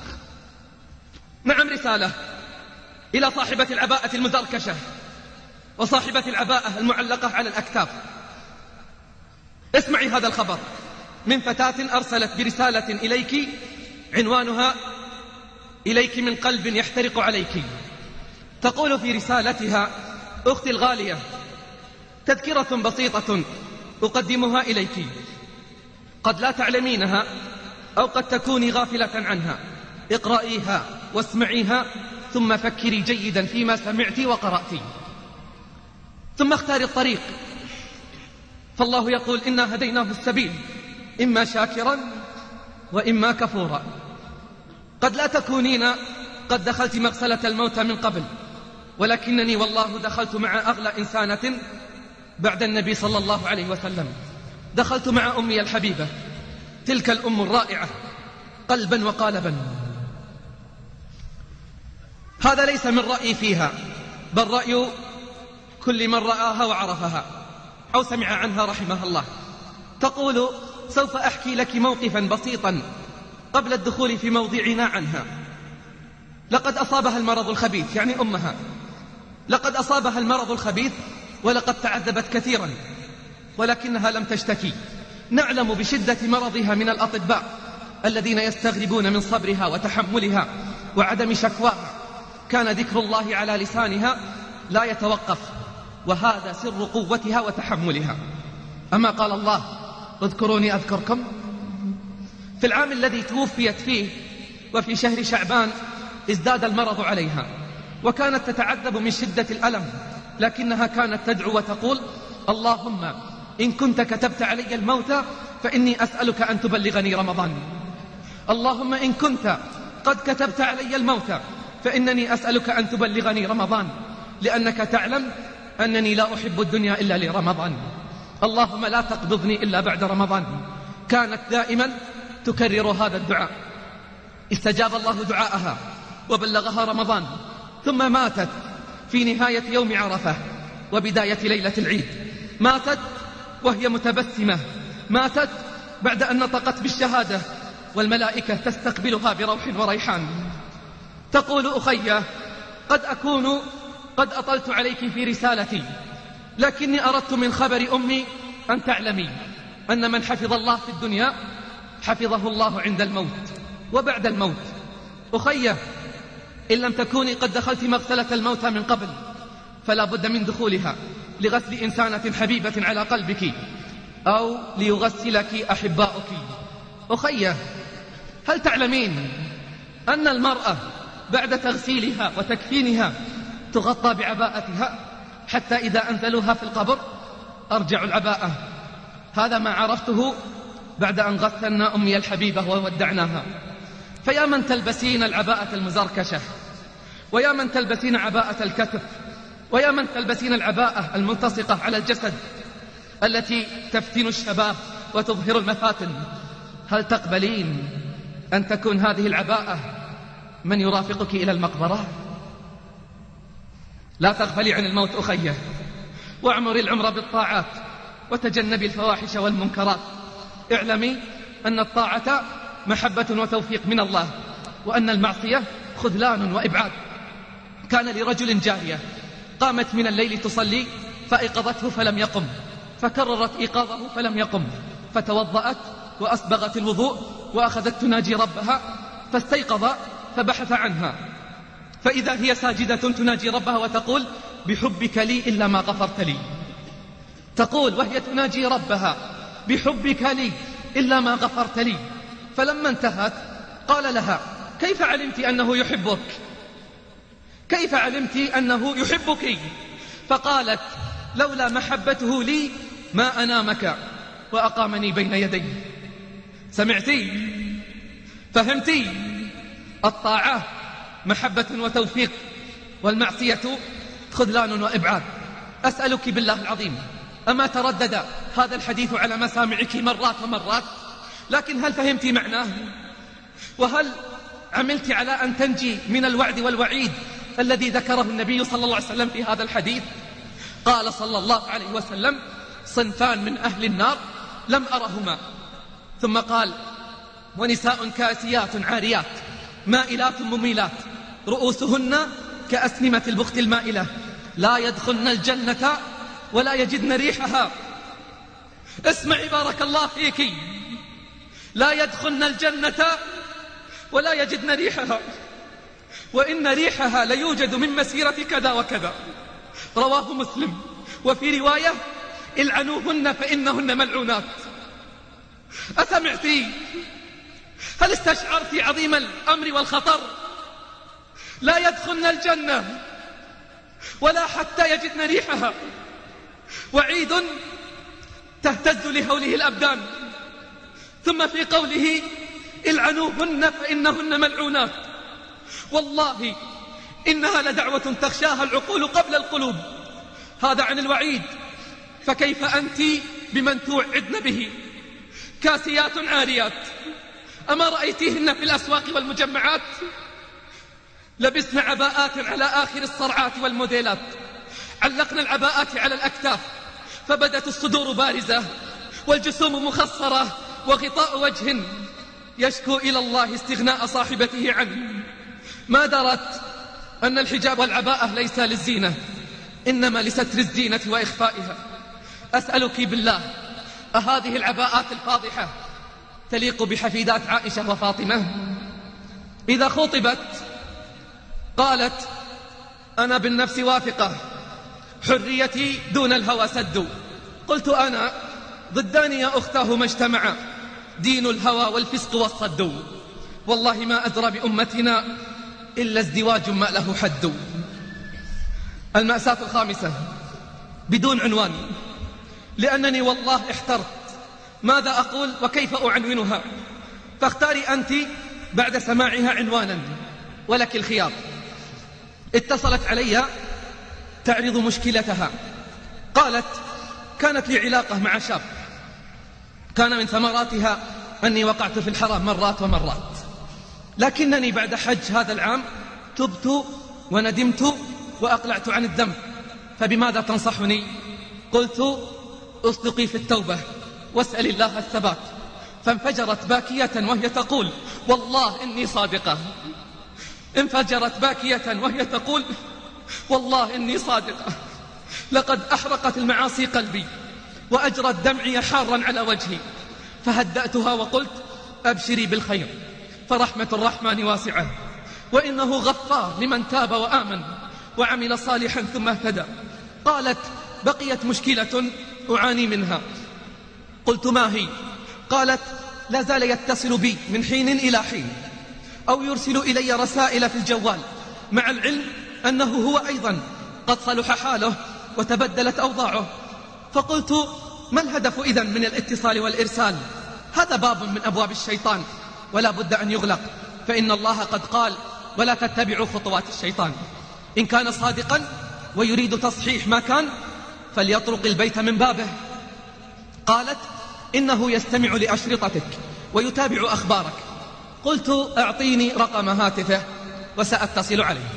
نعم، رسالة إلى صاحبة العباءة المزركشة وصاحبة العباءة المعلقة على الأكتاف. اسمعي هذا الخبر من فتاة أرسلت برسالة إليك، عنوانها: إليك من قلب يحترق عليك. تقول في رسالتها: أختي الغالية، تذكرة بسيطة أقدمها إليك، قد لا تعلمينها أو قد تكوني غافلة عنها. اقرأيها واسمعيها، ثم فكري جيدا فيما سمعت وقرأت، ثم اختاري الطريق فالله يقول إنا هديناه السبيل إما شاكرا وإما كفورا. قد لا تكونين قد دخلت مغسلة الموتى من قبل، ولكنني والله دخلت مع أغلى إنسانة بعد النبي صلى الله عليه وسلم. دخلت مع أمي الحبيبة، تلك الأم الرائعة قلبا وقالبا. هذا ليس من رأيي فيها، بل رأي كل من رآها وعرفها أو سمع عنها رحمها الله. تقول: سوف أحكي لك موقفا بسيطا قبل الدخول في موضوعنا عنها. لقد أصابها المرض الخبيث، يعني أمها، لقد أصابها المرض الخبيث ولقد تعذبت كثيرا، ولكنها لم تشتكي. نعلم بشدة مرضها من الأطباء الذين يستغربون من صبرها وتحملها وعدم شكواها. كان ذكر الله على لسانها لا يتوقف، وهذا سر قوتها وتحملها. أما قال الله: اذكروني أذكركم. في العام الذي توفيت فيه وفي شهر شعبان ازداد المرض عليها، وكانت تتعذب من شدة الألم، لكنها كانت تدعو وتقول: اللهم إن كنت كتبت علي الموت فإني أسألك أن تبلغني رمضان. اللهم إن كنت قد كتبت علي الموت فإنني أسألك أن تبلغني رمضان، لأنك تعلم أنني لا أحب الدنيا إلا لرمضان. اللهم لا تقبضني إلا بعد رمضان. كانت دائما تكرر هذا الدعاء. استجاب الله دعاءها وبلغها رمضان، ثم ماتت في نهاية يوم عرفة وبداية ليلة العيد. ماتت وهي متبسمة، ماتت بعد أن نطقت بالشهادة والملائكة تستقبلها بروح وريحان. تقول: أخي، قد أكون قد أطلت عليك في رسالتي، لكني أردت من خبر أمي أن تعلمي أن من حفظ الله في الدنيا حفظه الله عند الموت وبعد الموت. أخي، إن لم تكوني قد دخلت مغسلة الموتى من قبل فلا بد من دخولها لغسل إنسانة حبيبة على قلبك، أو ليغسلك أحباؤك. أخي، هل تعلمين أن المرأة بعد تغسيلها وتكفينها تغطى بعباءتها حتى إذا أنزلوها في القبر أرجعوا العباءة؟ هذا ما عرفته بعد أن غسلنا أمي الحبيبة وودعناها. فيا من تلبسين العباءة المزركشة، ويا من تلبسين عباءة الكتف، ويا من تلبسين العباءة الملتصقة على الجسد التي تفتن الشباب وتظهر المفاتن، هل تقبلين أن تكون هذه العباءة من يرافقك إلى المقبرة؟ لا تغفلي عن الموت أخيه، واعمري العمر بالطاعات وتجنبي الفواحش والمنكرات. اعلمي أن الطاعة محبة وتوفيق من الله، وأن المعصية خذلان وإبعاد. كان لرجل جارية قامت من الليل تصلي فأيقظته فلم يقم، فكررت إيقاظه فلم يقم، فتوضأت وأسبغت الوضوء وأخذت تناجي ربها، فاستيقظ فبحث عنها، فإذا هي ساجدة تناجي ربها وتقول: بحبك لي إلا ما غفرت لي. تقول وهي تناجي ربها: بحبك لي إلا ما غفرت لي. فلما انتهت قال لها: كيف علمت أنه يحبك؟ كيف علمت أنه يحبك؟ فقالت: لولا محبته لي ما أنامك وأقامني بين يديه. سمعتي؟ فهمتي؟ الطاعة محبة وتوفيق، والمعصية خذلان وإبعاد. أسألك بالله العظيم، أما تردد هذا الحديث على مسامعك مرات ومرات؟ لكن هل فهمت معناه؟ وهل عملت على أن تنجي من الوعد والوعيد الذي ذكره النبي صلى الله عليه وسلم في هذا الحديث؟ قال صلى الله عليه وسلم: صنفان من أهل النار لم أرهما. ثم قال: ونساء كاسيات عاريات مائلات مميلات رؤوسهن كأسنمة البخت المائلة لا يدخلن الجنة ولا يجدن ريحها. اسمعي بارك الله فيك، لا يدخلن الجنة ولا يجدن ريحها، وإن ريحها ليوجد من مسيرة كذا وكذا. رواه مسلم. وفي رواية: العنوهن فإنهن ملعونات. أسمعتي؟ هل استشعرت عظيم الأمر والخطر؟ لا يدخلن الجنة ولا حتى يجدن ريحها. وعيد تهتز لهوله الأبدان. ثم في قوله العنوهن فإنهن ملعونات، والله إنها لدعوة تخشاها العقول قبل القلوب. هذا عن الوعيد، فكيف أنت بمن توعدن به؟ كاسيات عاريات، أما رأيتيهن في الأسواق والمجمعات؟ لبسن عباءات على آخر الصرعات والموديلات، علقن العباءات على الأكتاف فبدت الصدور بارزة والجسوم مخصرة وغطاء وجه يشكو إلى الله استغناء صاحبته عنه. ما درت أن الحجاب والعباءة ليس للزينة، إنما لستر الزينة وإخفائها. أسألك بالله، أهذه العباءات الفاضحة تليق بحفيدات عائشة وفاطمة؟ إذا خطبت قالت أنا بالنفس واثقة، حريتي دون الهوى سد. قلت أنا ضدان يا أختاه ما اجتمع، دين الهوى والفسق والصد. والله ما أدرى بأمتنا إلا ازدواج ما له حد. المأساة الخامسة بدون عنوان، لأنني والله احترت ماذا أقول وكيف أعنونها، فاختاري أنت بعد سماعها عنوانا ولك الخيار. اتصلت علي تعرض مشكلتها، قالت كانت لي علاقة مع شاب، كان من ثمراتها أني وقعت في الحرام مرات ومرات، لكنني بعد حج هذا العام تبت وندمت وأقلعت عن الذنب، فبماذا تنصحني؟ قلت اصدقي في التوبة واسأل الله الثبات. فانفجرت باكية وهي تقول والله إني صادقة. انفجرت باكية وهي تقول والله إني صادقة، لقد أحرقت المعاصي قلبي وأجرت دمعي حارا على وجهي. فهدأتها وقلت أبشري بالخير، فرحمة الرحمن واسعة، وإنه غفار لمن تاب وآمن وعمل صالحا ثم اهتدى. قالت بقيت مشكلة أعاني منها. قلت ما هي؟ قالت لا زال يتصل بي من حين إلى حين، أو يرسل إلي رسائل في الجوال، مع العلم أنه هو أيضا قد صلح حاله وتبدلت أوضاعه. فقلت ما الهدف إذن من الاتصال والإرسال؟ هذا باب من أبواب الشيطان ولا بد أن يغلق، فإن الله قد قال ولا تتبعوا خطوات الشيطان. إن كان صادقا ويريد تصحيح ما كان فليطرق البيت من بابه. قالت إنه يستمع لأشرطتك ويتابع أخبارك. قلت أعطيني رقم هاتفه وسأتصل عليه.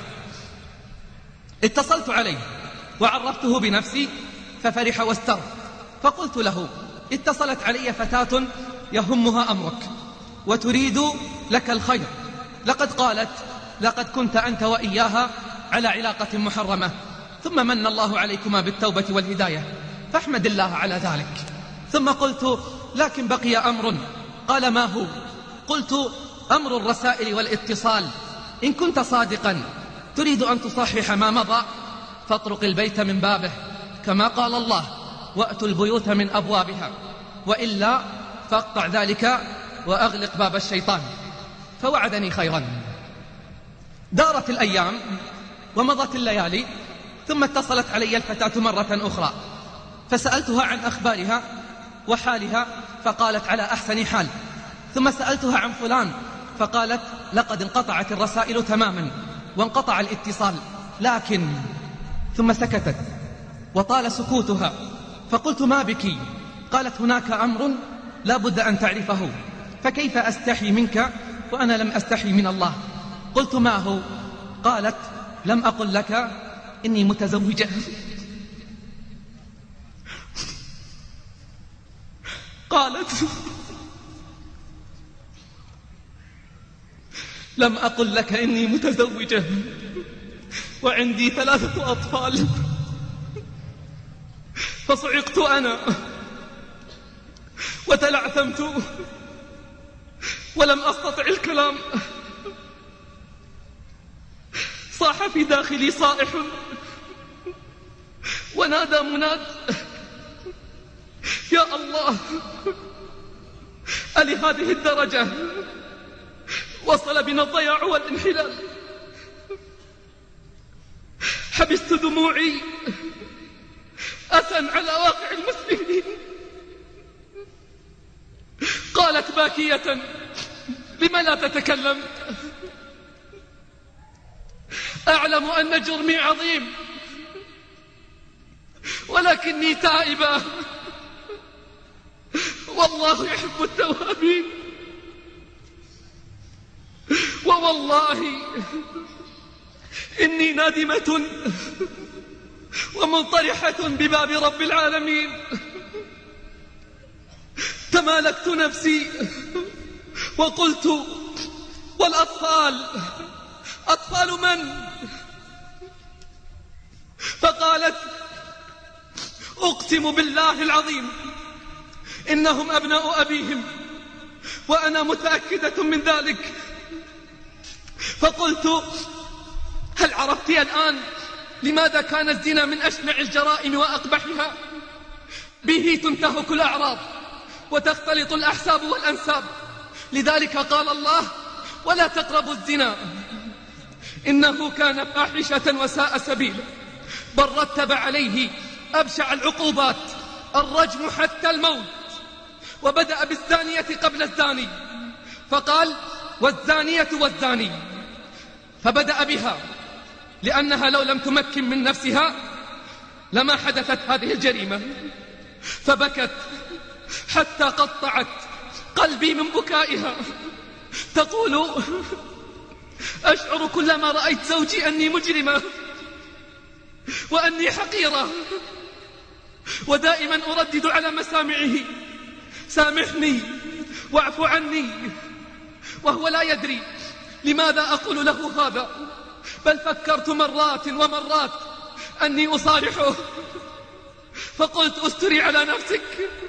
اتصلت عليه وعرفته بنفسي ففرح واستر، فقلت له اتصلت علي فتاة يهمها أمرك وتريد لك الخير، لقد قالت لقد كنت أنت وإياها على علاقة محرمة، ثم من الله عليكما بالتوبة والهداية، فاحمد الله على ذلك. ثم قلت لكن بقي أمر. قال ما هو؟ قلت أمر الرسائل والاتصال. إن كنت صادقا تريد أن تصحح ما مضى فاطرق البيت من بابه، كما قال الله وأتوا البيوت من أبوابها، وإلا فاقطع ذلك وأغلق باب الشيطان. فوعدني خيرا. دارت الأيام ومضت الليالي، ثم اتصلت علي الفتاة مرة أخرى، فسألتها عن أخبارها وحالها فقالت على أحسن حال. ثم سألتها عن فلان فقالت لقد انقطعت الرسائل تماما وانقطع الاتصال، لكن ثم سكتت وطال سكوتها. فقلت ما بك؟ قالت هناك أمر لا بد أن تعرفه، فكيف أستحي منك وأنا لم أستحي من الله؟ قلت ما هو؟ قالت لم أقل لك إني متزوجة؟ قالت لم أقل لك إني متزوجة وعندي 3 أطفال. فصعقت أنا وتلعثمت ولم أستطع الكلام. صاح في داخلي صائح ونادى مناد يا الله، ألهذه الدرجة وصل بنا الضياع والانحلال؟ حبست دموعي أسا على واقع المسلمين. قالت باكية: لم لا تتكلم؟ أعلم أن جرمي عظيم، ولكني تائبة، والله يحب التوابين، ووالله إني نادمة ومنطرحة بباب رب العالمين. تمالكت نفسي وقلت: والأطفال، أطفال من؟ فقالت: أقسم بالله العظيم إنهم أبناء أبيهم، وأنا متأكدة من ذلك. فقلت: هل عرفت الآن لماذا كان الزنا من أشنع الجرائم وأقبحها؟ به تنتهك الأعراض وتختلط الأحساب والأنساب، لذلك قال الله: ولا تقربوا الزنا إنه كان فاحشة وساء سبيلا. بل رتب عليه أبشع العقوبات، الرجم حتى الموت، وبدأ بالزانية قبل الزاني، فقال: والزانية والزاني، فبدأ بها لأنها لو لم تمكن من نفسها لما حدثت هذه الجريمة. فبكت حتى قطعت قلبي من بكائها، تقول: أشعر كلما رأيت زوجي أني مجرمة وأني حقيرة، ودائما أردد على مسامعه: سامحني واعف عني، وهو لا يدري لماذا أقول له هذا. بل فكرت مرات ومرات أني أصارحه، فقلت: استري على نفسك،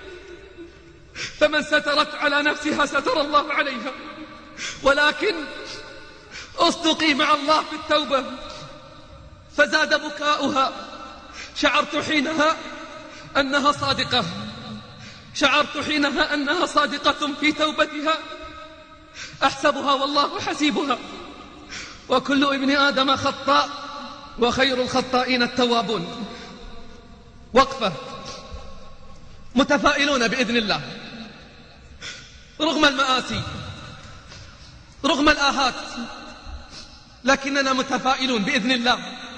فمن سترت على نفسها ستر الله عليها. ولكن أصدقي مع الله في التوبة، فزاد بكاؤها. شعرت حينها أنها صادقة، شعرت حينها أنها صادقة في توبتها. أحسبها والله حسيبها، وكل ابن آدم خطاء، وخير الخطائين التوابون. وقفة، متفائلون بإذن الله رغم المآسي، رغم الآهات، لكننا متفائلون بإذن الله،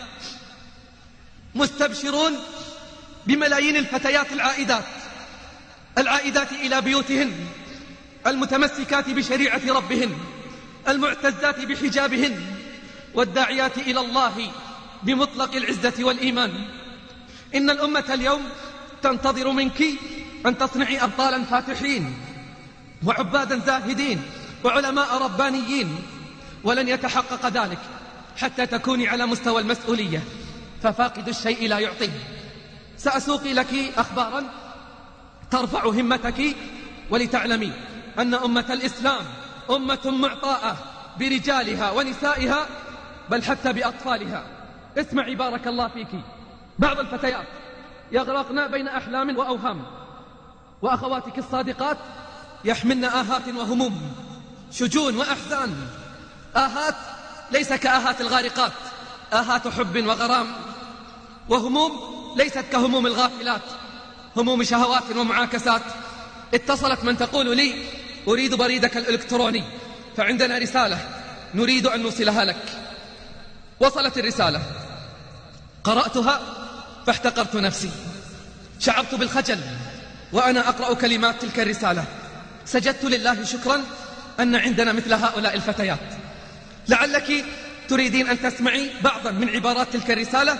مستبشرون بملايين الفتيات العائدات إلى بيوتهن، المتمسكات بشريعة ربهن، المعتزات بحجابهن، والداعيات إلى الله بمطلق العزة والإيمان. إن الأمة اليوم تنتظر منك أن تصنعي أبطالا فاتحين، وعبادا زاهدين، وعلماء ربانيين، ولن يتحقق ذلك حتى تكوني على مستوى المسؤولية، ففاقد الشيء لا يعطيه. سأسوقي لك أخبارا ترفع همتك، ولتعلمي أن أمة الإسلام أمة معطاءة برجالها ونسائها، بل حتى بأطفالها. اسمعي بارك الله فيك. بعض الفتيات يغرقن بين أحلام وأوهام، وأخواتك الصادقات يحملن آهات وهموم، شجون وأحزان. آهات ليس كآهات الغارقات، آهات حب وغرام، وهموم ليست كهموم الغافلات، هموم شهوات ومعاكسات. اتصلت من تقول لي: أريد بريدك الإلكتروني، فعندنا رسالة نريد أن نوصلها لك. وصلت الرسالة، قرأتها فاحتقرت نفسي، شعرت بالخجل وأنا أقرأ كلمات تلك الرسالة. سجدت لله شكرا أن عندنا مثل هؤلاء الفتيات. لعلك تريدين أن تسمعي بعضا من عبارات تلك الرسالة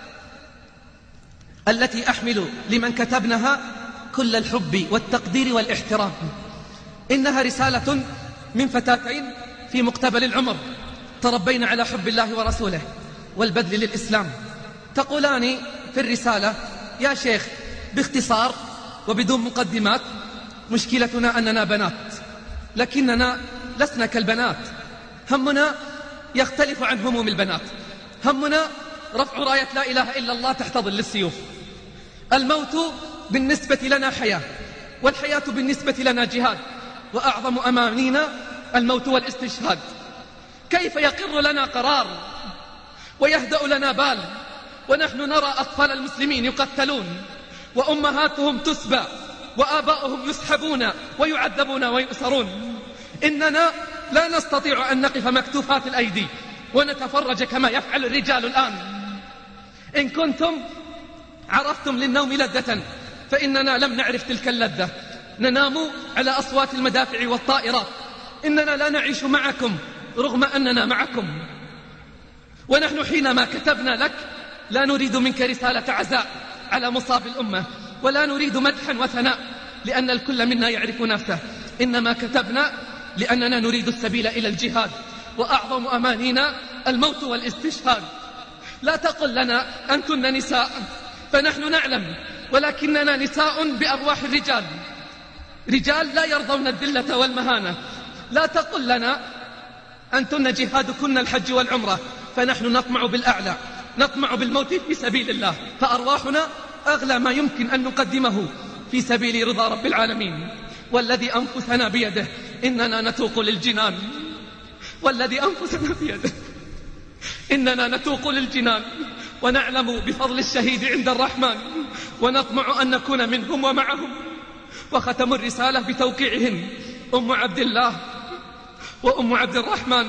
التي أحمل لمن كتبنها كل الحب والتقدير والاحترام. إنها رسالة من فتاتين في مقتبل العمر، تربين على حب الله ورسوله والبذل للإسلام. تقولان في الرسالة: يا شيخ، باختصار وبدون مقدمات، مشكلتنا أننا بنات، لكننا لسنا كالبنات. همنا يختلف عن هموم البنات. همنا رفع راية لا إله إلا الله تحت ظل السيوف. الموت بالنسبة لنا حياة، والحياة بالنسبة لنا جهاد، وأعظم أمانينا الموت والاستشهاد. كيف يقر لنا قرار ويهدأ لنا بال ونحن نرى أطفال المسلمين يقتلون، وأمهاتهم تسبى وآباؤهم يسحبون ويعذبون ويؤسرون. إننا لا نستطيع أن نقف مكتوفات الأيدي ونتفرج كما يفعل الرجال الآن. إن كنتم عرفتم للنوم لذة فإننا لم نعرف تلك اللذة، ننام على أصوات المدافع والطائرات. إننا لا نعيش معكم رغم أننا معكم. ونحن حينما كتبنا لك لا نريد منك رسالة عزاء على مصاب الأمة، ولا نريد مدحا وثناء لأن الكل منا يعرف نفسه، إنما كتبنا لأننا نريد السبيل إلى الجهاد، وأعظم أمانينا الموت والاستشهاد. لا تقل لنا أنتن نساء، فنحن نعلم، ولكننا نساء بأرواح الرجال، رجال لا يرضون الذلة والمهانة. لا تقل لنا أنتن جهادكن الحج والعمرة، فنحن نطمع بالأعلى، نطمع بالموت في سبيل الله، فأرواحنا أغلى ما يمكن أن نقدمه في سبيل رضا رب العالمين. والذي أنفسنا بيده إننا نتوق للجنان، والذي أنفسنا بيده إننا نتوق للجنان، ونعلم بفضل الشهيد عند الرحمن، ونطمع أن نكون منهم ومعهم. وختم الرسالة بتوقيعهن أم عبد الله وأم عبد الرحمن.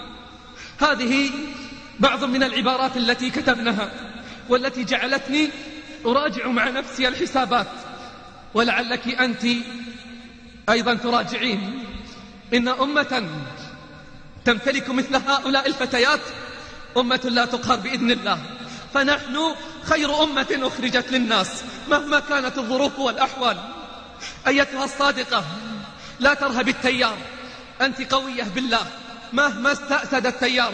هذه بعض من العبارات التي كتبناها والتي جعلتني أراجع مع نفسي الحسابات، ولعلك أنت أيضا تراجعين. إن أمة تمتلك مثل هؤلاء الفتيات أمة لا تقهر بإذن الله، فنحن خير أمة أخرجت للناس مهما كانت الظروف والأحوال. أيتها الصادقة لا ترهب التيار، أنت قوية بالله مهما استأسد التيار.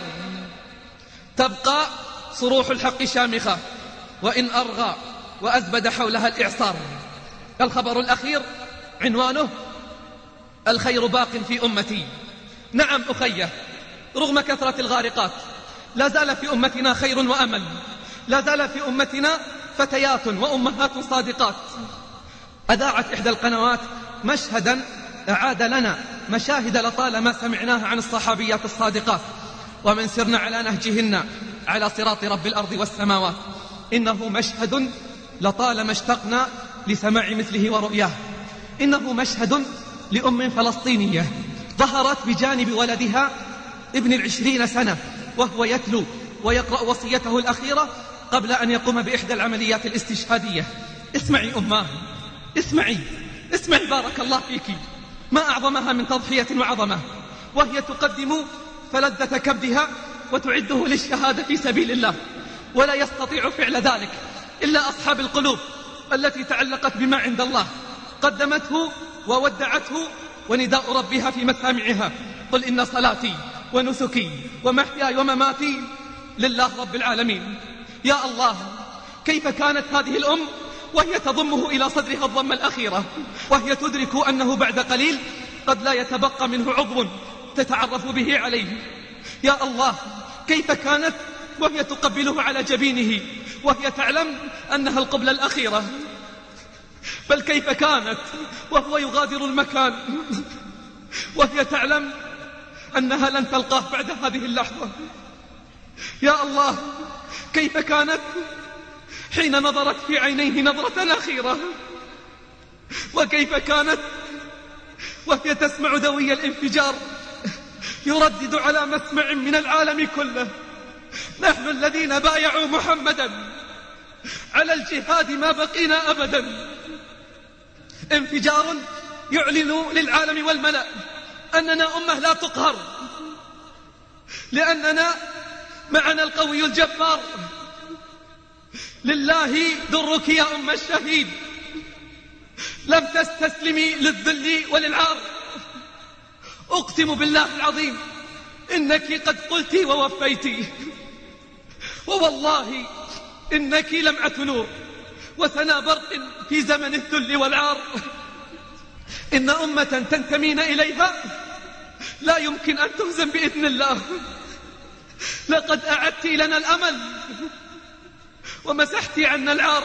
تبقى صروح الحق شامخة وإن أرغى وأزبد حولها الإعصار. الخبر الأخير عنوانه الخير باق في أمتي. نعم أخيه، رغم كثرة الغارقات لا زال في أمتنا خير وأمل، لا زال في أمتنا فتيات وأمهات صادقات. أذاعت إحدى القنوات مشهدا أعاد لنا مشاهد لطالما سمعناها عن الصحابيات الصادقات ومن سرنا على نهجهن على صراط رب الأرض والسماوات. إنه مشهد لطالما اشتقنا لسماع مثله ورؤياه. إنه مشهد لأم فلسطينية ظهرت بجانب ولدها ابن 20 سنة وهو يتلو ويقرأ وصيته الأخيرة قبل أن يقوم بإحدى العمليات الاستشهادية. اسمعي أماه، اسمعي بارك الله فيك، ما أعظمها من تضحية وعظمة، وهي تقدم فلذة كبدها وتعده للشهادة في سبيل الله. ولا يستطيع فعل ذلك إلا أصحاب القلوب التي تعلقت بما عند الله، قدمته وودعته ونداء ربها في مسامعها: قل إن صلاتي ونسكي ومحياي ومماتي لله رب العالمين. يا الله، كيف كانت هذه الأم وهي تضمه إلى صدرها الضمة الأخيرة، وهي تدرك أنه بعد قليل قد لا يتبقى منه عضو تتعرف به عليه. يا الله، كيف كانت وهي تقبله على جبينه وهي تعلم أنها القبلة الأخيرة. بل كيف كانت وهو يغادر المكان وهي تعلم أنها لن تلقاه بعد هذه اللحظة. يا الله، كيف كانت حين نظرت في عينيه نظرة أخيرة، وكيف كانت وهي تسمع دوي الانفجار يردد على مسمع من العالم كله: نحن الذين بايعوا محمدا على الجهاد ما بقينا أبدا. انفجار يعلن للعالم والملأ أننا أمة لا تقهر، لأننا معنا القوي الجبار. لله درك يا أم الشهيد، لم تستسلمي للذل وللعار. أقسم بالله العظيم إنك قد قلت ووفيت، ووالله إنك لمعة نور وثنى برق في زمن الذل والعار. إن أمة تنتمين إليها لا يمكن أن تهزم بإذن الله. لقد أعدت لنا الأمل ومسحت عنا العار،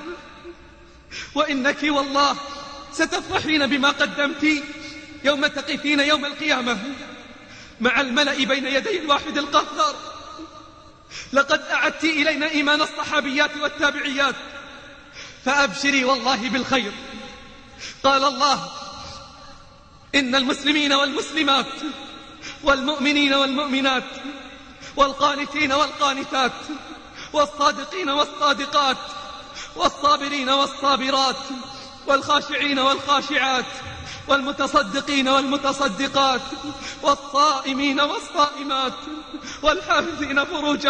وإنك والله ستفرحين بما قدمت يوم تقفين يوم القيامة مع الملأ بين يدي الواحد القهار. لقد أعدت إلينا إيمان الصحابيات والتابعيات، فأبشري والله بالخير، قال الله: إن المسلمين والمسلمات والمؤمنين والمؤمنات والقانتين والقانتات والصادقين والصادقات والصابرين والصابرات والخاشعين والخاشعات والمتصدقين والمتصدقات والصائمين والصائمات والحافظين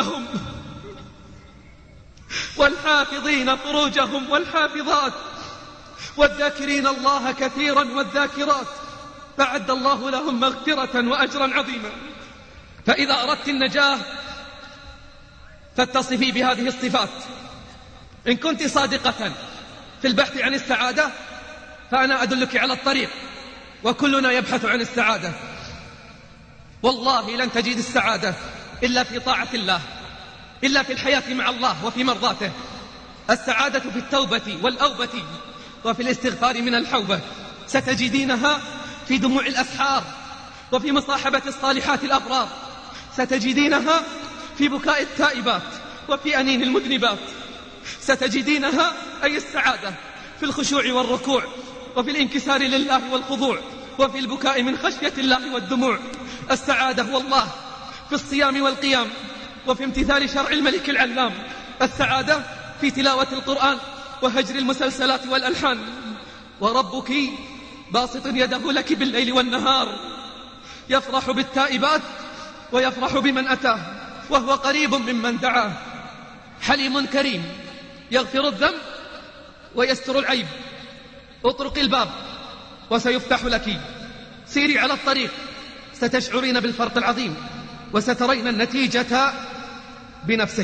فروجهم والحافظات والذاكرين الله كثيرا والذاكرات فأعد الله لهم مغفرة وأجرا عظيما. فإذا أردت النجاة فاتصفي بهذه الصفات. إن كنت صادقة في البحث عن السعادة فأنا أدلك على الطريق، وكلنا يبحث عن السعادة. والله لن تجد السعادة إلا في طاعة الله، إلا في الحياة مع الله وفي مرضاته. السعادة في التوبة والأوبة وفي الاستغفار من الحوبة. ستجدينها في دموع الأسحار وفي مصاحبة الصالحات الأبرار. ستجدينها في بكاء التائبات وفي أنين المذنبات. ستجدينها أي السعادة في الخشوع والركوع وفي الانكسار لله والخضوع وفي البكاء من خشية الله والدموع. السعادة والله في الصيام والقيام وفي امتثال شرع الملك العلام. السعادة في تلاوة القرآن وهجر المسلسلات والألحان. وربك باسط يده لك بالليل والنهار، يفرح بالتائبات ويفرح بمن أتاه، وهو قريب ممن دعاه. حليم كريم يغفر الذنب ويستر العيب. اطرق الباب وسيفتح لك. سيري على الطريق ستشعرين بالفرق العظيم وسترين النتيجة بنفسك.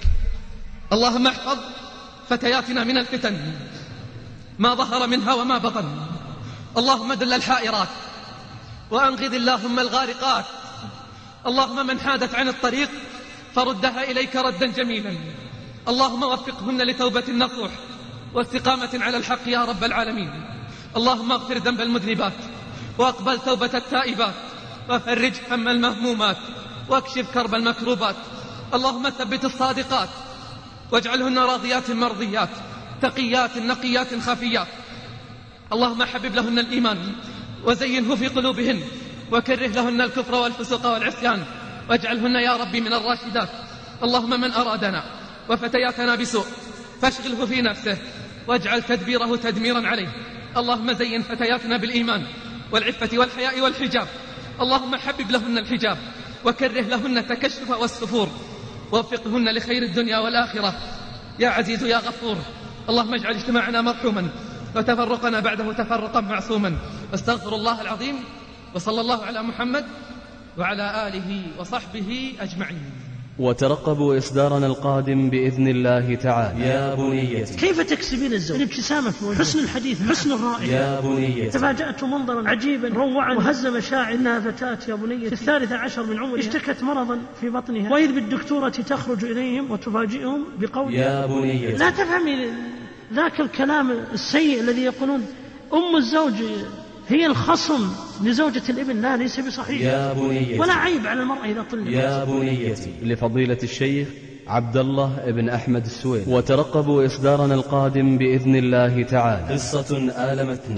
اللهم احفظ فتياتنا من الفتن ما ظهر منها وما بطن. اللهم دل الحائرات وأنقذ اللهم الغارقات. اللهم من حادت عن الطريق فردها إليك ردا جميلا. اللهم وفقهن لتوبة النصوح واستقامة على الحق يا رب العالمين. اللهم اغفر ذنب المذنبات واقبل توبة التائبات وفرج هم المهمومات واكشف كرب المكروبات. اللهم ثبت الصادقات واجعلهن راضيات مرضيات تقيات نقيات خفيات. اللهم حبب لهن الإيمان وزينه في قلوبهن وكره لهن الكفر والفسوق والعصيان واجعلهن يا ربي من الراشدات. اللهم من أرادنا وفتياتنا بسوء فاشغله في نفسه واجعل تدبيره تدميرا عليه. اللهم زين فتياتنا بالإيمان والعفة والحياء والحجاب. اللهم حبب لهن الحجاب وكره لهن التكشف والسفور ووفقهن لخير الدنيا والآخرة يا عزيز يا غفور. اللهم اجعل اجتماعنا مرحوما وتفرقنا بعده تفرقا معصوما. واستغفر الله العظيم. وصلى الله على محمد وعلى آله وصحبه أجمعين. وترقبوا إصدارنا القادم بإذن الله تعالى. يا بنيتي كيف تكسبين الزوج؟ الابتسامة في وجهه، حسن الحديث، حسن الرائحة. يا بنيتي تفاجأت منظرا عجيبا روعا وهز مشاعر. إنها فتاة يا بنيتي في 13 من عمرها اشتكت مرضا في بطنها، وإذ بالدكتورة تخرج إليهم وتفاجئهم بقول: يا بنيتي. لا تفهمي ذاك الكلام السيء الذي يقولون أم الزوج هي الخصم لزوجة الابن. لا، ليس بصحيح. يا بنيتي. ولا عيب على المرأة إذا طلقت. يا بنيتي. لفضيلة الشيخ عبد الله بن أحمد السويد. وترقبوا إصدارنا القادم بإذن الله تعالى. قصة آلمتني.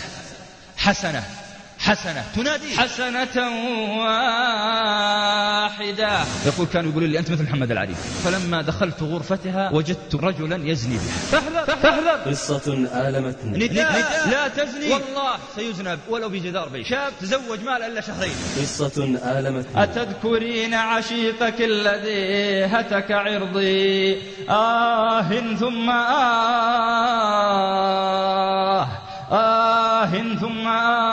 حسنة تنادي حسنة واحدة. يقول كانوا يقولون لي أنت مثل محمد العريف. فلما دخلت غرفتها وجدت رجلا يزني بها. فاحذر. قصة آلمتني. نداء لا تزني والله سيزنب ولو بجدار بيت. شاب تزوج مال إلا شهرين. قصة آلمتني. أتذكرين عشيقك الذي هتك عرضي ثم ثم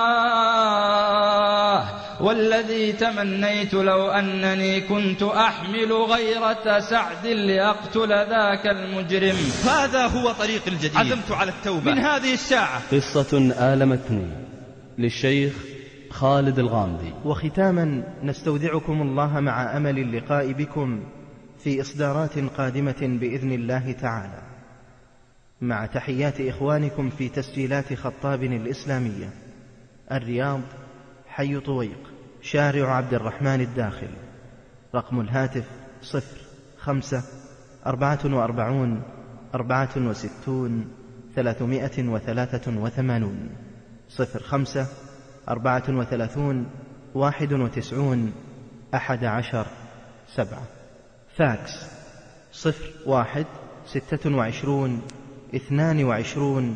والذي تمنيت لو أنني كنت أحمل غيرة سعد لأقتل ذاك المجرم. هذا هو طريق الجديد. عزمت على التوبة من هذه الساعة. قصة آلمتني للشيخ خالد الغامدي. وختاما نستودعكم الله مع أمل اللقاء بكم في إصدارات قادمة بإذن الله تعالى، مع تحيات إخوانكم في تسجيلات خطاب الإسلامية، الرياض، حي طويق، شارع عبد الرحمن الداخل. رقم الهاتف 05-44-64-64 383 05 34 91 11 7. فاكس 01 26 22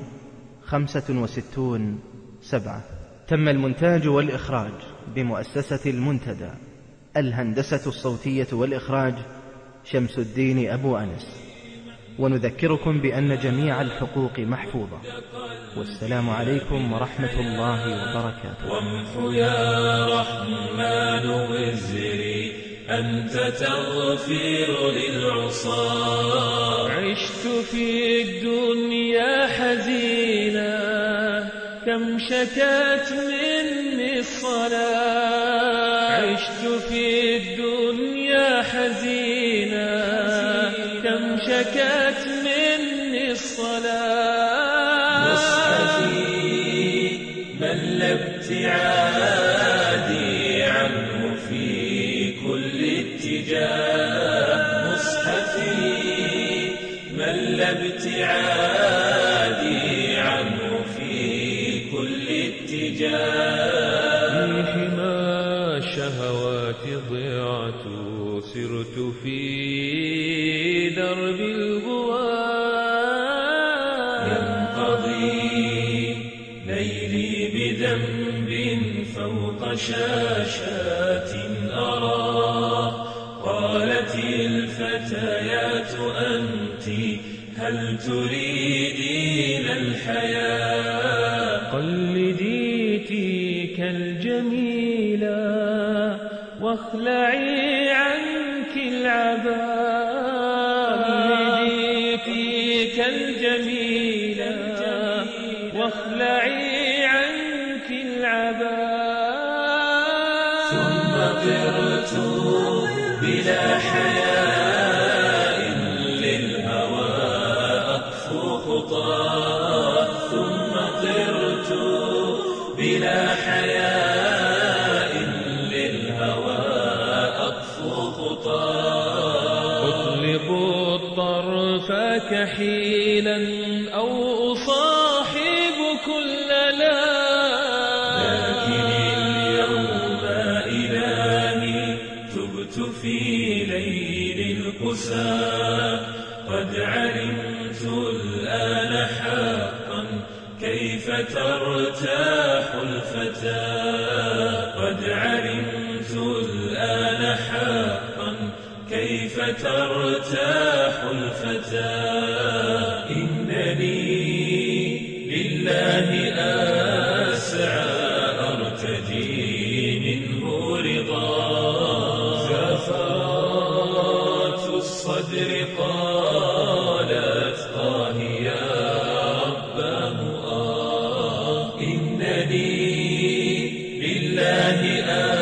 65 7. تم المونتاج والإخراج بمؤسسة المنتدى. الهندسة الصوتية والإخراج شمس الدين أبو أنس. ونذكركم بأن جميع الحقوق محفوظة. والسلام عليكم ورحمة الله وبركاته. وامحو يا رحمن وزري أنت تغفر للعصاة. عشت في الدنيا حزينا كم شكت مني الصلاة. عشت في الدنيا حزينا كم شكت مني الصلاة. مصحفي مل ابتعادي عنه في كل اتجاه. مصحفي مل ابتعادي عنه في كل اتجاه. في حمى الشهوات ضعت سرت في درب الغواة. ينقضي ليلي بذنب فوق شاشات أراه. قالت الفتيات أنت هل تريدين الحياة. قلدي تلك الجميلة واخلعي عنك العباء. قلدي تلك الجميلة واخلعي عنك العباء. ثم طرت بلا حياء للهوى أطفو خطاه. ثم طرت بلا حياء للهوى أطفو خطاه. أطلب الطرف كحيلا أو أصاحب كل لا. لكن اليوم إلهي تبت في ليل القساة. قد علمت الآن حقا كيف ترتاح الفتاة. قد علمت الآن حقا كيف ترتاح الفتاة. إنني لله أسعى أرتجي منه رضا. زفرات الصدر قالت يا رباه إنني لله